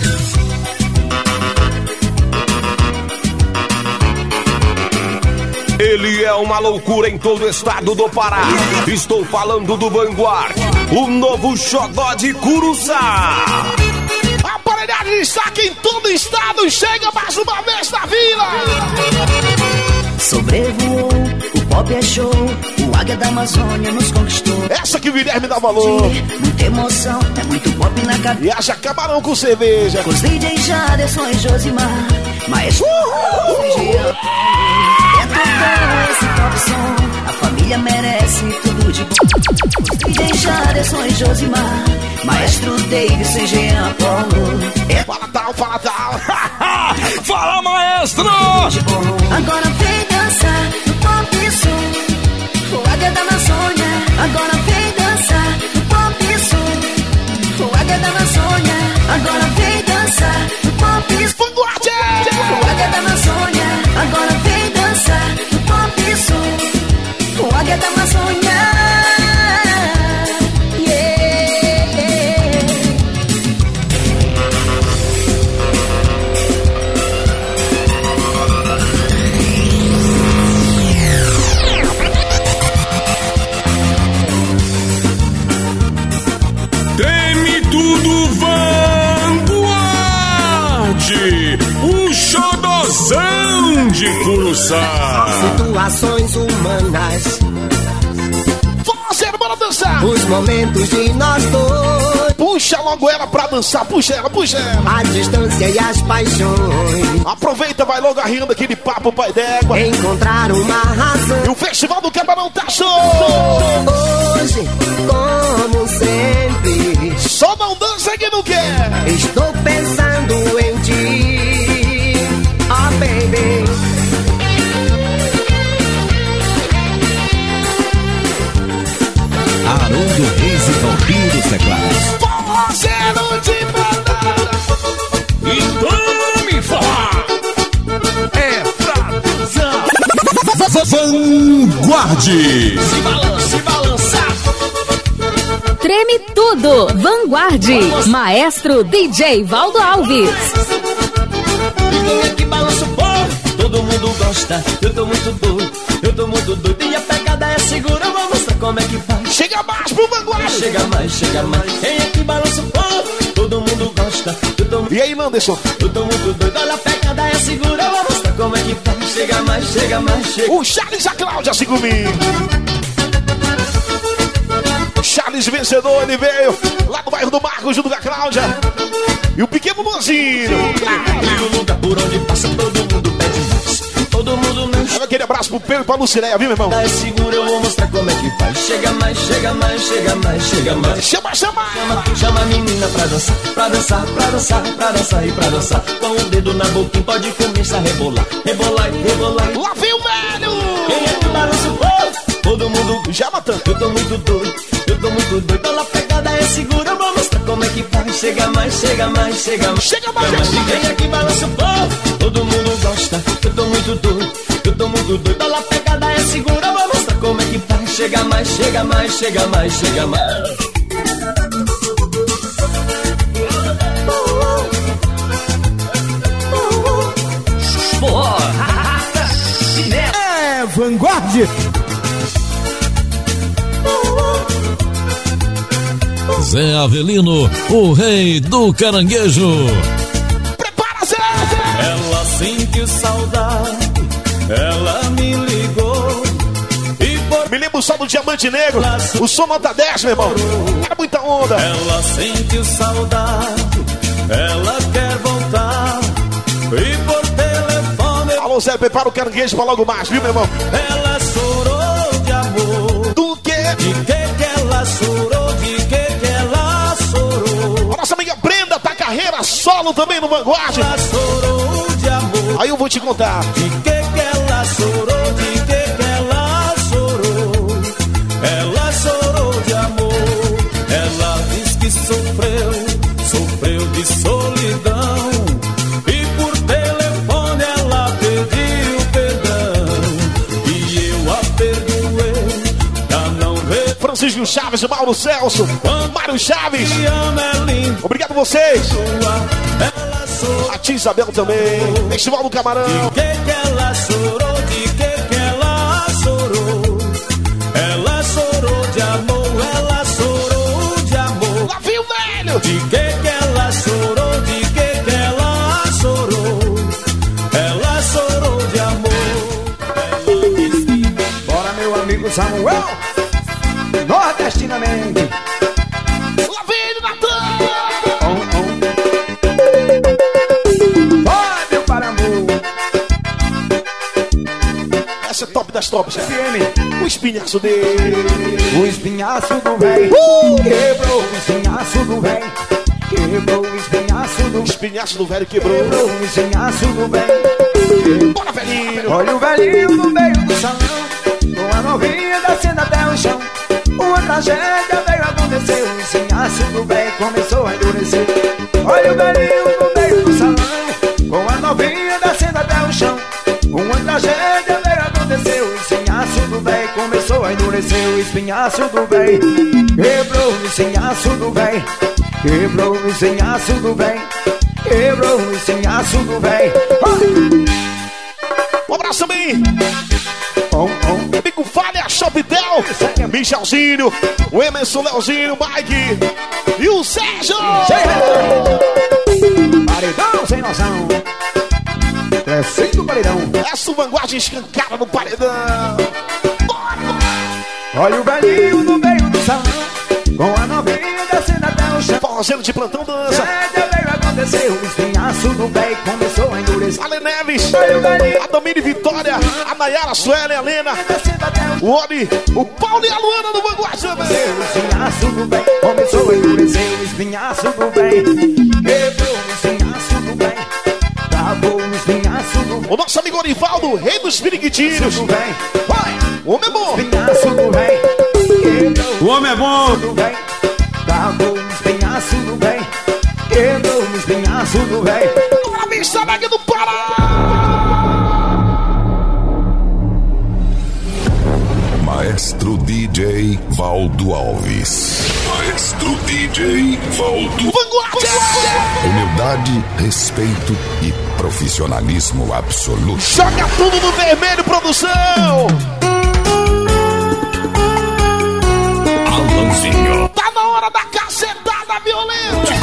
Ele é uma loucura em todo o estado do Pará. Estou falando do Vanguard, o novo xodó de Curuçá. A aparelhagem está aqui em todo o estado. Chega mais uma vez na vila. Sobrevoou, o pop é show, o águia da Amazônia nos conquistou. Essa que o Guilherme dá valor. Muita emoção, é muito pop na cabeça. E haja camarão com cerveja. Com os DJ Jaderson e Josimar, maestro Jean. É tocar esse pop som, a família merece tudo de bom. Os DJ Jaderson e Josimar, maestro Davis e Jean Apolo. Fala tal, fala tal. Fala, maestro! Agora vem dançar no pop som, o águia da Amazônia. Agora vem dançar no pop som, o águia da Amazônia. Agora vem dançar no pop som, o águia da Amazônia. Agora vem dançar no pop som, o águia da Amazônia. O xodozão de Curuçá. Situações humanas. Fazer, bora dançar. Os momentos de nós dois. Puxa logo ela pra dançar. Puxa ela, puxa ela. A distância e as paixões. Aproveita, vai logo arriando aquele papo, pai d'égua. Encontrar uma razão. E o Festival do Camarão tá show. Hoje, como sempre. Só não dança quem não quer. Estou pensando em ti. Oh, baby. Haroldo Reis e Valpinho dos Teclados. Forrozeiro de banana. Então me fala. É pra dançar. Vanguard. Se balança, se balança. Treme tudo. Vanguard. Maestro DJ Valdo Alves. E quem é que balança o povo? Todo mundo gosta. Eu tô muito doido, eu tô muito doido. E a pegada é segura, eu vou mostrar como é que faz. Chega mais pro Vanguard. Chega mais, chega mais. Quem é que balança o povo? Todo mundo gosta. Eu tô muito... E aí, Landerson? Eu tô muito doido. Olha a pegada é segura, eu vou mostrar como é que faz. Chega mais, chega mais, chega. O Charles e a Cláudia, assim comigo. Charles vencedor, ele veio lá do bairro do Marcos, junto com a Cláudia. E o pequeno Luzinho. E o lugar por onde passa, todo mundo pede mais. Todo mundo não. Aquele abraço pro Pedro e pra Lucileia, viu, meu irmão? É seguro, eu vou mostrar como é que faz. Chega mais, chega mais, chega mais, chega mais. Chama, chama. Chama a menina pra dançar, pra dançar, pra dançar, pra dançar e pra dançar. Com o dedo na boquinha pode começar a rebolar. Rebolar e rebolar. Lá vem o velho. Quem é que balança o povo? Todo mundo já matando. Eu tô muito doido, eu tô muito doido. Olha a pegada é segura, eu vou mostrar como é que faz. Chega mais, chega mais, chega mais. Chega mais, quem é que balança o povo? Todo mundo chega mais, chega mais, chega mais, chega mais. É Vanguard. Zé Avelino, o rei do caranguejo. Prepara-se! Ela sentiu saudade, ela me ligou. Me lembro só do Diamante Negro, o som nota 10, meu irmão. Era muita onda. Ela sentiu saudade, ela quer voltar. E por telefone. Alô, Zé, prepara o caranguejo pra logo mais, viu, meu irmão? Ela chorou de amor. Do quê? De que ela chorou? De que ela chorou? A nossa amiga Brenda tá carreira solo também no Vanguard. Ela chorou de amor. Aí eu vou te contar. De que ela chorou? De que ela chorou? Ela chorou de amor. Ela diz que sofreu de solidão. E por telefone ela pediu perdão. E eu a perdoei pra não ver. Francisco Chaves, Mauro Celso, Mário Chaves. Obrigado a vocês. A tia Isabel também. Festival do Camarão. De que ela chorou? De que ela chorou? Ela chorou de amor. Ela chorou de amor. Lá viu, velho. De que ela chorou? De que ela chorou? Ela chorou de amor. Ela disse que... Bora, meu amigo Samuel. Nordestinamente. Lá vem ele, Natan. Vai, meu parambu. Essa é top das tops. FM. O espinhaço dele. O espinhaço do véi. Quebrou o espinhaço do véi. Quebrou o espinhaço do... O espinhaço do velho quebrou. Quebrou o espinhaço do véi. Bora, velhinho. Olha o velhinho no meio do salão, com a novinha descendo até o chão. Uma tragédia veio acontecer. O espinhaço do véi começou a endurecer. Olha o velhinho no meio do salão, com a novinha descendo até o chão. Uma tragédia veio acontecer. O espinhaço do véi começou a endurecer. O espinhaço do véi quebrou o espinhaço do véi. Quebrou o espinhaço do véi. Quebrou o espinhaço do véi. Um abraço também. Amigo Falha, Shoptel, Michelzinho, o Emerson, Leozinho, o Mike e o Sérgio. Paredão sem noção. Crescendo o paredão. Essa vanguarda escancada no paredão. Olha o velhinho no meio do salão, com a novinha descendo até o chão. Fazendo de plantão dança. Veio acontecer, o espinhaço do véi começou a endurecer. Ale Neves, a Domini Vitória, a Nayara, Sueli, a Helena, o Oli, o Paulo e a Luana no Vanguarda. O espinhaço do véi começou a endurecer. O espinhaço do véi quebrou o espinhaço do véi. Travou o espinhaço do véi. O nosso amigo Orivaldo, rei dos piriguitinhos. O homem é bom. Espinhaço do véi quebrou. O homem é bom. Travou o espinhaço do véi. Quebrou o espinhaço do véi. A vista nega do Pará. Maestro DJ Valdo Alves. Maestro DJ Valdo. Vanguarda. Humildade, respeito e profissionalismo absoluto. Joga tudo no vermelho, produção. Alanzinho. Tá na hora da cacetada violenta.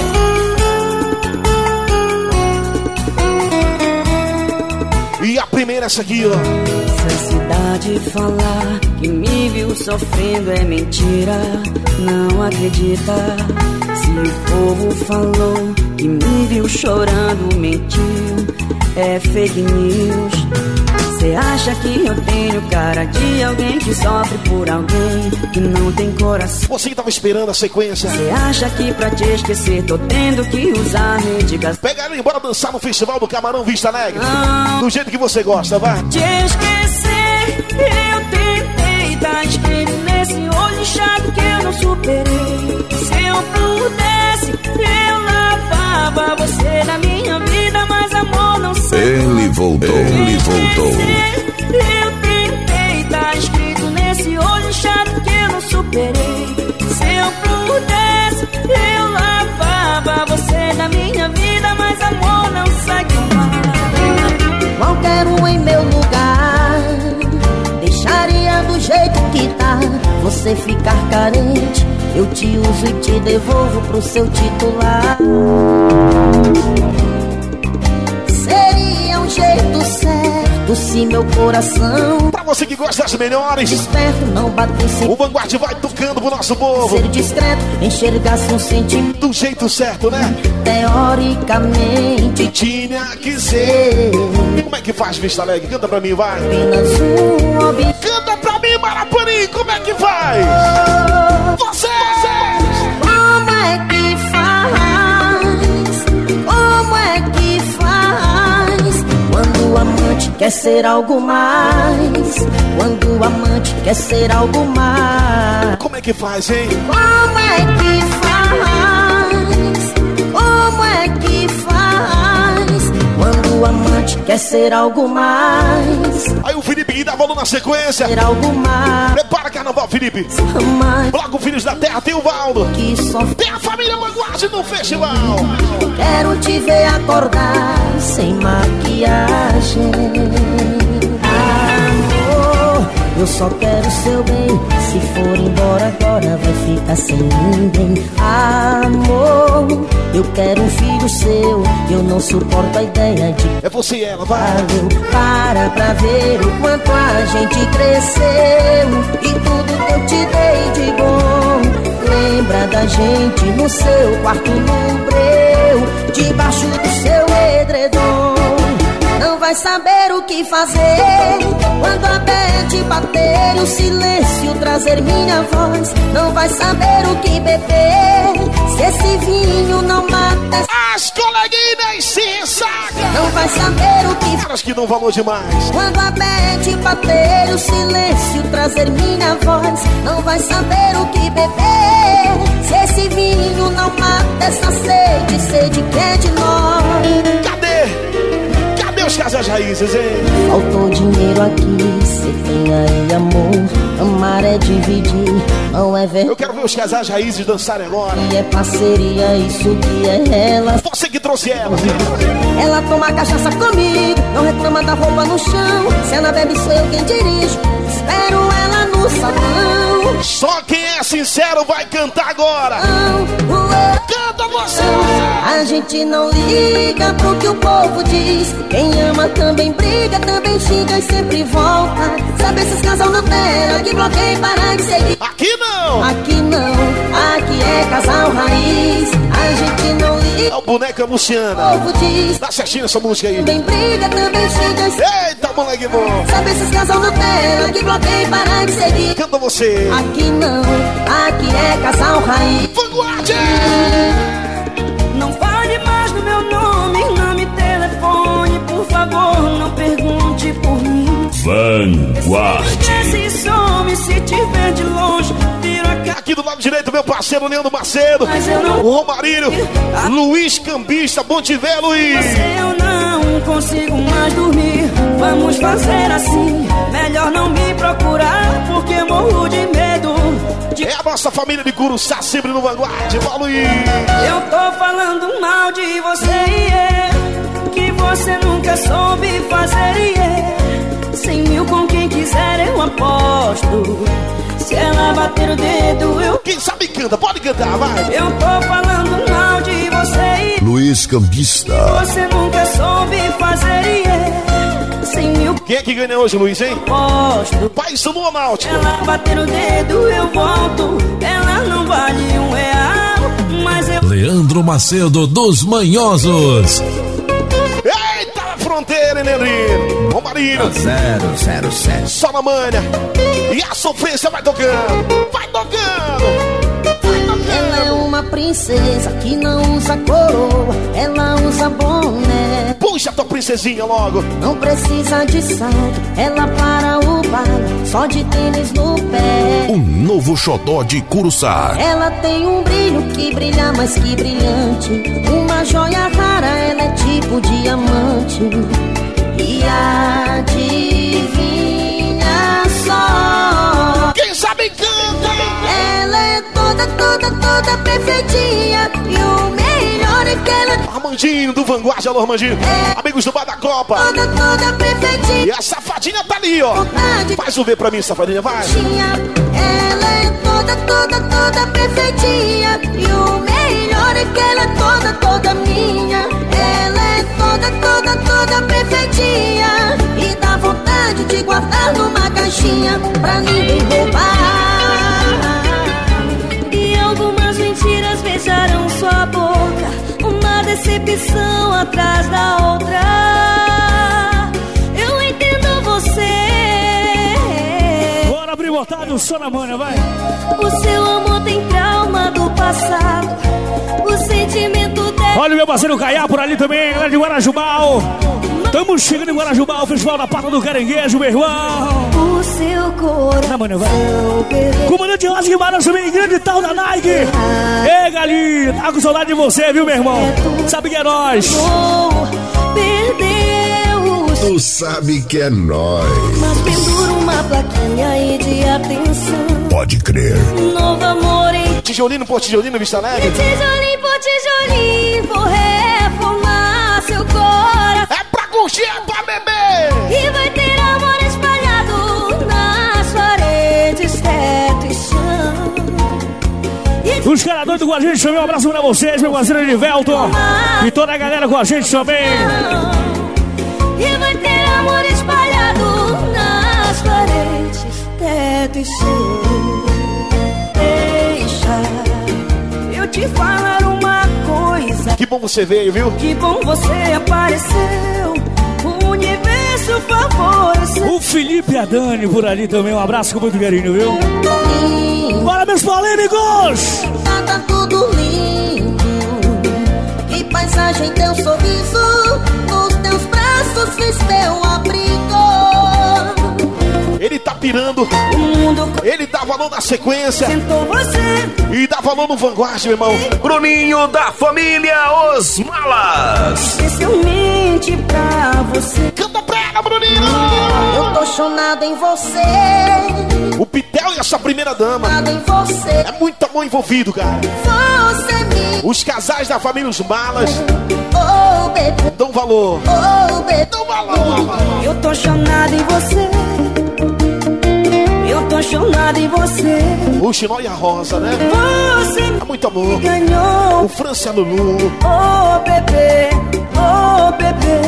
E a primeira essa aqui, ó. Se a cidade falar que me viu sofrendo é mentira, não acredita. Se o povo falou que me viu chorando, mentiu, é fake news. Cê acha que eu tenho cara de alguém que sofre por alguém que não tem coração? Você que tava esperando a sequência. Cê acha que pra te esquecer tô tendo que usar medicação? Pega ela e bora dançar no Festival do Camarão Vista Alegre. Do jeito que você gosta, vai. Te esquecer, eu tentei. Tá escrito nesse olho inchado que eu não superei. Se eu pudesse, eu lavava você na minha vida, mas amor não sei. Ele voltou, ele voltou. Eu tentei, tá escrito nesse olho você ficar carente, eu te uso e te devolvo pro seu titular. Seria um jeito certo se meu coração, pra você que gosta das melhores, desperto, não batesse. O Vanguard vai tocando pro nosso povo. Ser discreto, enxergasse um sentimento do jeito certo, né? Teoricamente tinha que ser. Como é que faz, Vista Alegre? Canta pra mim, vai. Apenas um objeto. Canta pra mim, Marapani, como é que faz? Vocês! Como é que faz? Como é que faz? Quando o amante quer ser algo mais. Quando o amante quer ser algo mais. Como é que faz, hein? Como é que faz? Como é que faz? Quando o amante quer ser algo mais. Aí o Felipe dá valor na sequência. Ser algo mais. Prepara carnaval, Felipe. Bloco Filhos da Terra, tem o Valdo. Que só tem a família Vanguard no festival. Quero te ver acordar sem maquiagem. Amor, eu só quero seu bem. Se for embora agora vai ficar sem ninguém. Amor, eu quero um filho seu. Eu não suporto a ideia de... É você e ela, vai. Para pra ver o quanto a gente cresceu. E tudo que eu te dei de bom. Lembra da gente no seu quarto no breu, debaixo do seu edredom. Não vai saber o que fazer quando a bad bater e o silêncio trazer minha voz. Não vai saber o que beber se esse vinho não mata. As coleguinhas se sacam. Não vai saber o que... Caras que dão valor demais. Quando a bad bater e o silêncio trazer minha voz. Não vai saber o que beber se esse vinho não mata essa sede. Sede que é de nós. Cadê os casais raízes, hein? Faltou dinheiro aqui, cê tem aí amor. Amar é dividir, não é verdade. Eu quero ver os casais raízes dançarem agora. E é parceria, isso que é ela. Você que trouxe ela. Ela toma cachaça comigo, não reclama da roupa no chão. Se ela bebe sou eu quem dirijo, espero ela no salão. Só quem é sincero vai cantar agora. Canta você. A gente não liga pro que o povo diz. Quem ama também briga, também xinga e sempre volta. Sabe esses casal Nutella que bloqueia e para de seguir. Aqui não. Aqui não, aqui é casal raiz. A gente não liga. É o Boneca Luciana. O povo diz. Tá certinho essa música aí. Também briga, também xinga e sempre... Eita, moleque bom. Sabe esses casal Nutella que bloqueia e para de seguir. Canta você. Aqui não, aqui é casal raiz. Vanguard! Não fale mais do meu nome, não me telefone, por favor, não pergunte por mim. Vanguard. Esquece e some se tiver de longe, vira a cara. Aqui do lado direito, meu parceiro Leandro Macedo, o Romarinho, Luiz Cambista, bom te ver, Luiz. Eu não consigo mais dormir, vamos fazer assim, melhor não me procurar, porque morro de medo. É a nossa família de Curuçá, sempre no Vanguard, vai, Luiz. Eu tô falando mal de você, que você nunca soube fazer, 100 mil com quem quiser eu aposto. Se ela bater o dedo eu... Quem sabe canta, pode cantar, vai. Eu tô falando mal de você, Luiz Cambista. você nunca soube fazer, 100 mil... Quem é que ganha hoje, Luiz, hein? Aposto. Pai do Náutico. Ela bater o dedo eu volto, ela não vale R$1, mas eu... Leandro Macedo dos Manhosos. Eita, fronteira, Nenê. Romarinho. 007. Só na manha. E a sofrência vai tocando. Vai tocando. Ela é uma princesa que não usa coroa, ela usa boné. Puxa tua princesinha logo. Não precisa de salto, ela para o baile, só de tênis no pé. Um novo xodó de Curuçá. Ela tem um brilho que brilha mais que brilhante, uma joia rara, ela é tipo diamante. E adivinha só, quem sabe canta. Ela é toda perfeitinha, e o melhor é que ela Armandinho do Vanguard, alô Armandinho. Amigos do Bar da Copa. Toda perfeitinha. E a Safadinha tá ali, ó. Faz o ver pra mim, Safadinha, vai. Ela é toda perfeitinha. E o melhor é que ela é toda minha. Ela é toda perfeitinha. E dá vontade de guardar numa caixinha pra ninguém roubar. E algumas mentiras beijaram sua boca, uma decepção atrás da outra. Eu entendo você. Bora abrir botado o som na manha, vai. O seu amor tem trauma do passado. O sentimento dela. Olha o meu parceiro Caiá por ali também, galera de Guarajubal. Estamos chegando em Guarajubal, Festival da Pata do Caranguejo, meu irmão. O seu coração. Na manhã, vai. Comandante Rosa Guimarães também, grande tal da Nike. Ei, galinha, tá com saudade de você, viu, meu irmão? Sabe que é nós. Tu sabe que é nós. Mas pendura uma plaquinha aí de atenção. Pode crer. Novo amor em Tijolino por tijolino, Vista Alegre. tijolinho por tijolinho, vou reformar seu coração. É pra curtir, é pra beber. E vai ter amor espalhado nas paredes, teto e chão. Os caras doidos com a gente também, um abraço pra vocês, meu parceiro Edivelton. E toda a galera com a gente também. E vai ter amor espalhado nas paredes, teto e chão. Deixa eu te falar uma coisa. Que bom você veio, viu? Que bom você apareceu. O universo favoreceu. O Felipe e a Dani por ali também, um abraço com muito carinho, viu? Bora, meus polêmicos! Tá tudo lindo. Que paisagem, teu sorriso. Nos teus braços fiz teu abrigo. Ele tá pirando. Ele dá valor na sequência. Sentou você. E dá valor no Vanguard, meu irmão. Bruninho da família Os Malas. Especialmente pra você. Canta pra ela, Bruninho. Eu tô chonada em você. O Pitel e essa primeira dama. Em você. É muito amor envolvido, cara. Você me. Os casais da família Os Malas. Oh, bebê. Dão valor. Oh, bebê. Dão valor. Eu tô chonada em você. Eu tô chonada em você. O Chinó e a Rosa, né? Você é muito amor. Ganhou. O França Lulu. Oh, bebê. Oh, bebê.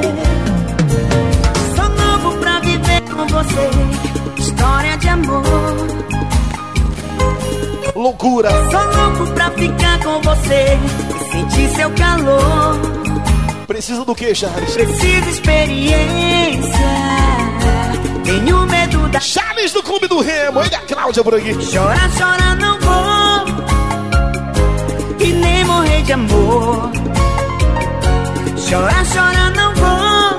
Sou novo pra viver com você. História de amor. Loucura. Sou louco pra ficar com você e sentir seu calor. Precisa do que, Charles? Preciso experiência. Tenho medo da... Charles do Clube do Remo. Ele e a Cláudia por aqui. Chorar, chorar não vou. E nem morrer de amor. Chorar, chorar não vou.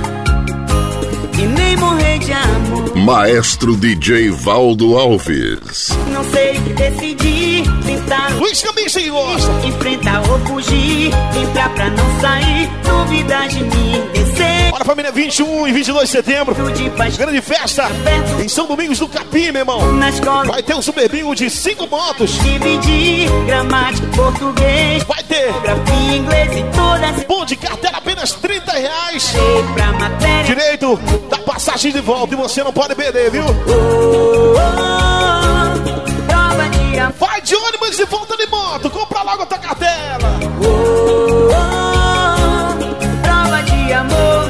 E nem morrer de amor. Maestro DJ Valdo Alves. Não sei o que decidir. Tentar. Luiz Camisa e gosta. Enfrentar ou fugir. Entrar pra não sair. Duvidar de mim. Descer. Olha, família, 21 e 22 de setembro. Grande festa em São Domingos do Capim, meu irmão. Vai ter um super bingo de 5 motos. Dividir gramática, português. Vai ter geografia, inglês e todas. Bom de carteira, apenas R$30. Direito da passagem de volta e você não pode perder, viu? Prova de amor. Vai de ônibus e volta de moto. Compra logo a tua cartela. Prova de amor.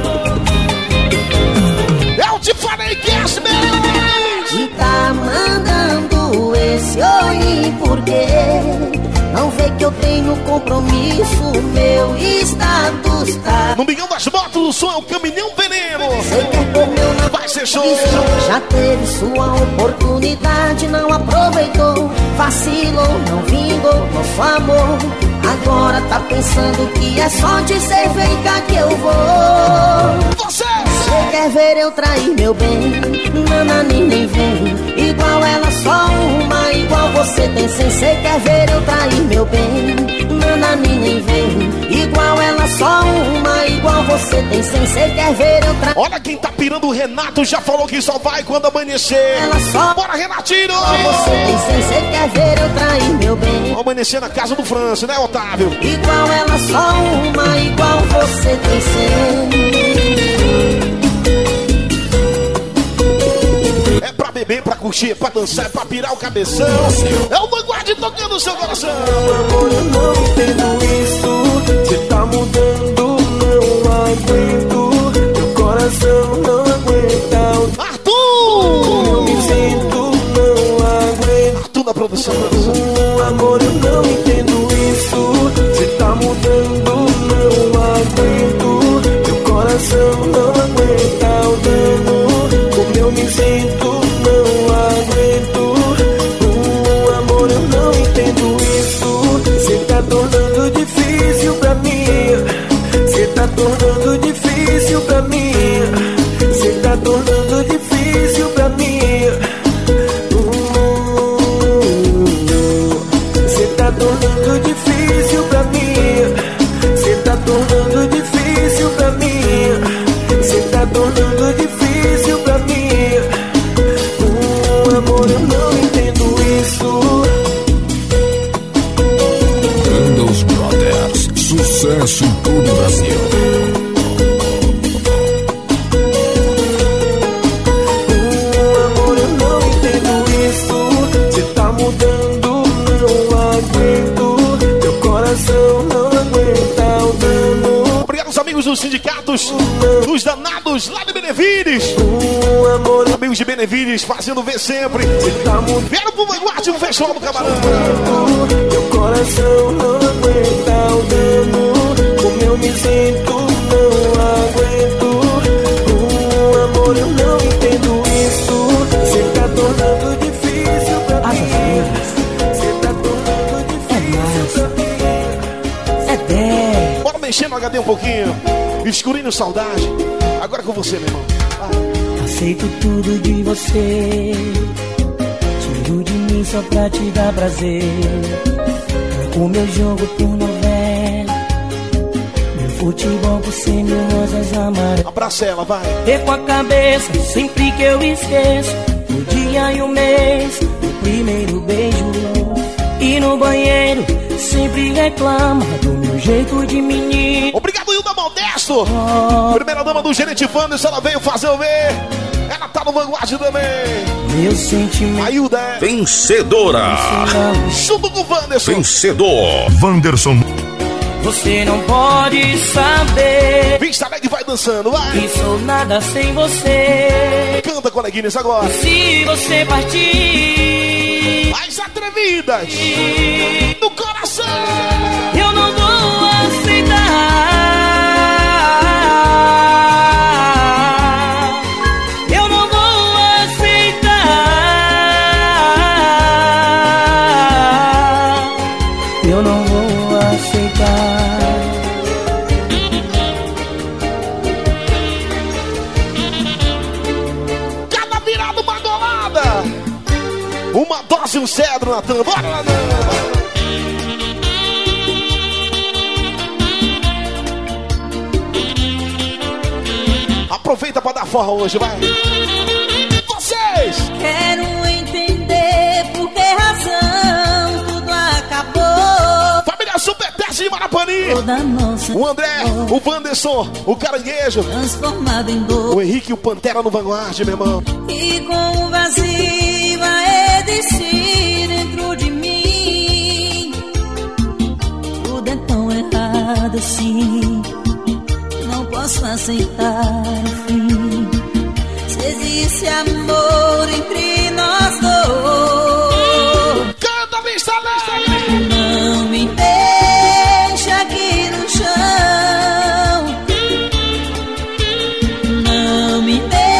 Eu te falei que és mesmo. E tá mandando esse oi porque não vê que eu tenho compromisso. Meu status tá. No Mingão das Motos, o som é o Caminhão Veneno. Sei que por meu não vai ser show. Já teve sua oportunidade, não aproveitou. Vacilou, não vingou nosso amor. Agora tá pensando que é só dizer vem cá que eu vou. Você quer ver eu trair meu bem? Nanani nem vem. Igual ela só uma igual você tem sem ser. Quer ver eu trair meu bem? Nana, nem vem. Igual ela, só uma, igual você tem sem ser. Quer ver eu trair? Olha quem tá pirando, o Renato já falou que só vai quando amanhecer. Ela só... Bora, Renatinho! Igual você tem sem ser. Quer ver eu trair meu bem? Vamos amanhecer na casa do França, né, Otávio? Igual ela, só uma, igual você tem sem. É pra beber, pra curtir, é pra dançar, é pra pirar o cabeção. É o Vanguard tocando o seu coração. Amor, eu não entendo isso. Cê tá mudando, não aguento. Meu coração não aguenta. Arthur! Eu me sinto, não aguento. Arthur na produção. Amor, eu não entendo isso. Cê tá mudando, não aguento. Meu coração não aguenta o dano. Como eu me sinto, não aguento. Amor, eu não entendo isso. Cê tá tornando difícil pra mim. Cê tá tornando difícil pra mim. Cê tá tornando difícil pra mim. Cê tá tornando difícil pra mim. Cê tá tornando difícil pra mim. Cê tá tornando difícil pra mim. Amor, eu não entendo isso. Windows Brothers, sucesso em todo o Brasil. Amor, eu não entendo isso. Cê tá mudando, não aguento. Meu coração não aguenta o dano. Obrigado aos amigos dos sindicatos, dos danados lá de Benevides. Amor, amigos de Benevides fazendo ver sempre. Vieram pro Vanguard no Festival do Camarão. meu coração não aguenta o dano. Como eu me sinto, não aguento. Amor, eu não entendo isso. Cê tá tornando difícil pra mim. Cê tá tornando difícil pra mim. É 10. Bora mexer no HD um pouquinho. Escurinho saudade. Agora é com você, meu irmão. Aceito tudo de você. Tiro de mim só pra te dar prazer. O meu jogo por novela. Meu futebol por 100 mil rosas amarelas. Abraça ela, vai. Perco a cabeça sempre que eu esqueço o dia e o mês do primeiro beijo. E no banheiro sempre reclama do meu jeito de menino. Obrigado, Hilda Modesto. Primeira dama do gerente Wanderson, ela veio fazer o ver. Ela tá no Vanguard também. Meu sentimento. A Hilda é vencedora. Junto com o Wanderson. Vencedor. Wanderson. Você não pode saber. Vista Alegre vai dançando, vai. E sou nada sem você. Canta, coleguinhas, agora. Se você partir, as atrevidas do coração, eu não vou aceitar. Eu não vou aceitar. Eu não vou aceitar. Cada virada uma golada. Uma dose e um cedro, Natan. Bora, Natan. Aproveita pra dar forra hoje, vai. Vocês! Quero entender por que razão tudo acabou. Família Super Teste de Marapani. Toda nossa o André, o Wanderson, o Caranguejo. transformado em dor. O Henrique e o Pantera no Vanguard, meu irmão. E com o vazio a existir dentro de mim. Tudo é tão errado assim. Não posso aceitar o fim. Se existe amor entre nós dois, canta, Vista Alegre. não me deixa aqui no chão. Não me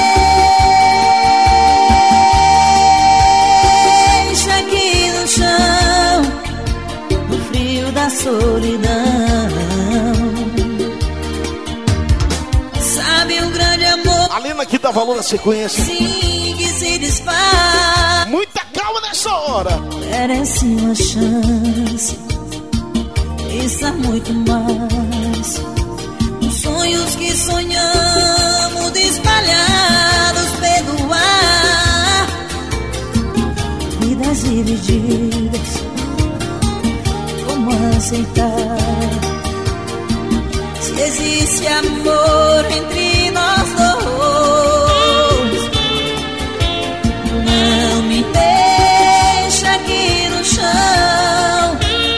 deixa aqui no chão, no frio da solidão. Sabe um grande amor, a Lena que dá valor na sequência. sim, que se desfaz. Muita calma nessa hora. Simbora! Merece uma chance, isso é muito mais. Os sonhos que sonhamos espalhados pelo ar, vidas divididas, como aceitar? Se existe amor entre nós dois, não me deixa aqui no chão.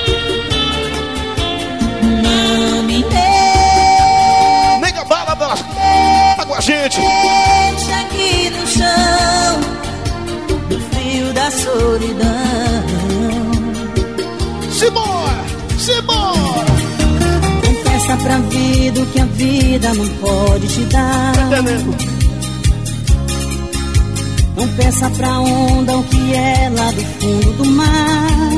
Não me deixa. Nega bala dela. Tá com a gente. Deixa aqui no chão, do frio da solidão. Simbora! Simbora! Confessa pra vida o que a vida não pode te dar. Não peça pra onda o que é lá do fundo do mar.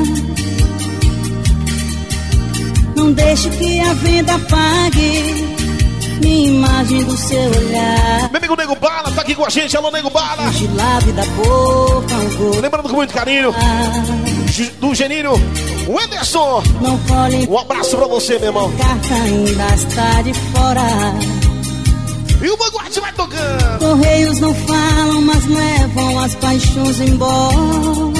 Não deixe que a vida apague minha imagem do seu olhar. Meu amigo Nego Bala tá aqui com a gente. Alô, Nego Bala. De lave da boca ao gosto. Lembrando com muito carinho do Geninho, o Anderson. Não colhe. Um abraço pra você, meu irmão. Carta ainda está de fora. E o Vanguard vai tocando. Correios não falam, mas levam as paixões embora.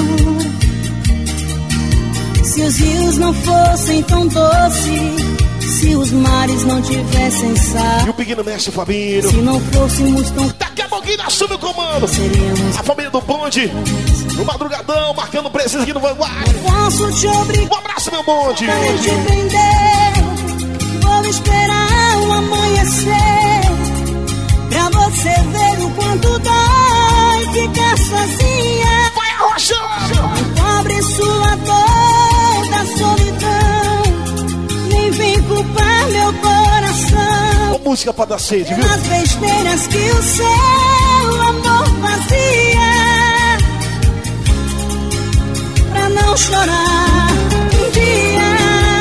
Se os rios não fossem tão doces, se os mares não tivessem sal, e o pequeno mestre Fabinho, se não fôssemos tão... Daqui a pouquinho assume o comando. Seríamos a família do bonde, no madrugadão, marcando presença aqui no Vanguard. Posso te obrigar. Um abraço, meu bonde. Pra te prender, vou esperar o amanhecer, pra você ver o quanto dói ficar sozinha. Vai arrochando. Cobre sua dor da solidão, nem vem culpar meu coração. Uma música pra dar sede, viu? As besteiras que o seu amor fazia, pra não chorar um dia.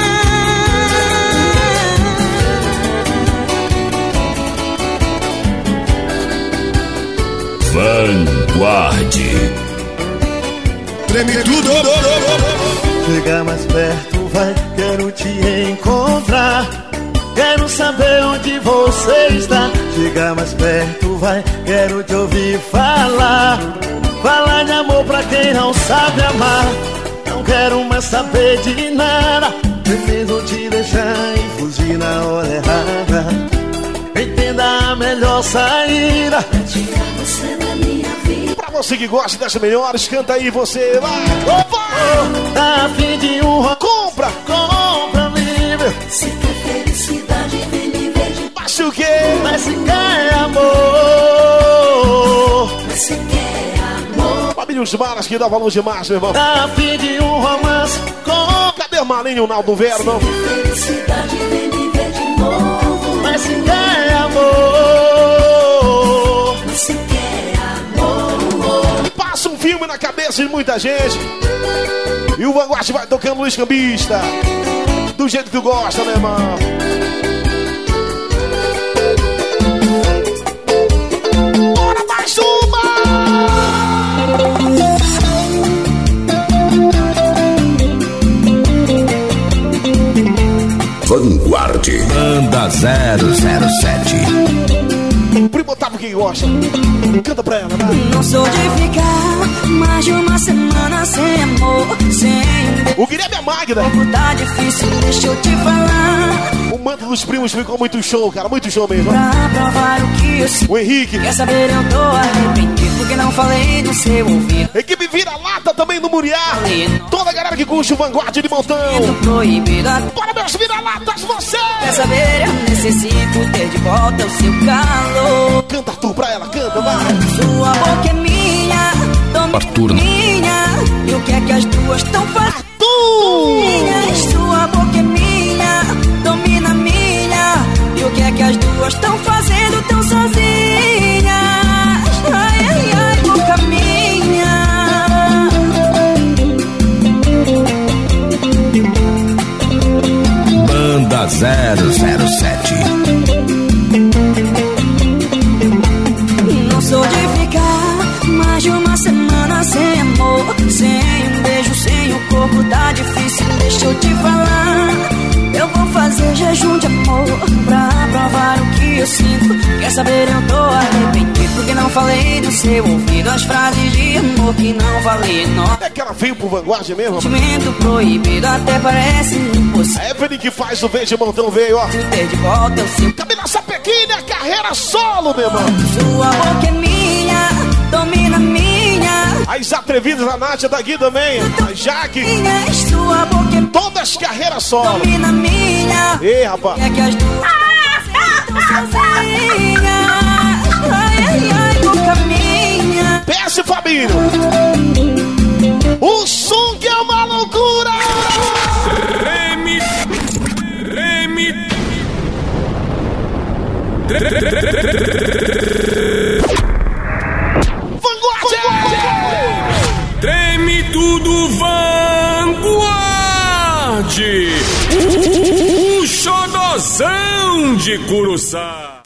Vanguard. Treme tudo. Chega mais perto, vai, quero te encontrar. Quero saber onde você está. Chega mais perto, vai, quero te ouvir falar. Falar de amor pra quem não sabe amar. Não quero mais saber de nada. Preciso te deixar e fugir na hora errada. Entenda a melhor saída. Tirar você da minha vida. Pra você que gosta das melhores, canta aí você. Vai! Tá a fim de um compra livre. Se quer felicidade, vem me ver de... Mas o quê? Mas se quer amor. Mas se quer amor. Família Os Malas que dá valor demais, meu irmão. Tá a fim de um romance com... Cadê o Malinho, o Naldo Verno? Se quer felicidade, vem me ver de novo. Mas se quer amor. Mas se quer amor. Passa um filme na cabeça de muita gente. E o Vanguard vai tocando Luiz Cambista. Do jeito que tu gosta, meu irmão. Bora mais uma! Vanguard. Banda 007. Primo Otávio que gosta. Canta pra ela, vai. Não sou de ficar mais de uma semana sem amor, sem... O Guilherme e a Magda. Tá difícil, deixa eu te falar. O manto dos primos ficou muito show, cara. Muito show mesmo. Pra provar o que eu sinto. O Henrique. Quer saber, eu tô arrependido porque não falei no seu ouvido. Equipe Vira-Lata também no Muriá. Toda a galera que curte o Vanguard de Montão. Proibido. Bora, meus Vira-Latas, você! Quer saber, eu necessito ter de volta o seu calor. Canta Arthur pra ela, canta, vai. Sua boca é minha, Arthur. minha. E o que é que as duas estão fazendo? Minha, sua boca é minha, domina minha. E o que é que as duas estão fazendo tão sozinhas? Ai, ai, ai, boca minha. Banda 007. Não sou de ficar mais de uma semana sem amor, sem provar o que eu sinto. Quer saber, eu tô arrependido porque não falei no seu ouvido as frases de amor que não falei. É que ela veio pro Vanguard mesmo? Sentimento proibido até parece impossível. A Evelyn que faz o Verde Montão veio, ó. Ter de volta o seu Camila Sapequinha, carreira solo, meu irmão. Sua boca é minha, domina minha. As atrevidas, a Nádia daqui também, a Jaque. Sua boca é todas carreiras solo. Domina minha. Ei, rapaz. É que as duas sozinhas. Ai, ai, ai, boca minha. PS Fabinho. O som que é uma loucura. Remi. Vanguard. Treme tudo, Vanguard. O xodozão de Curuçá.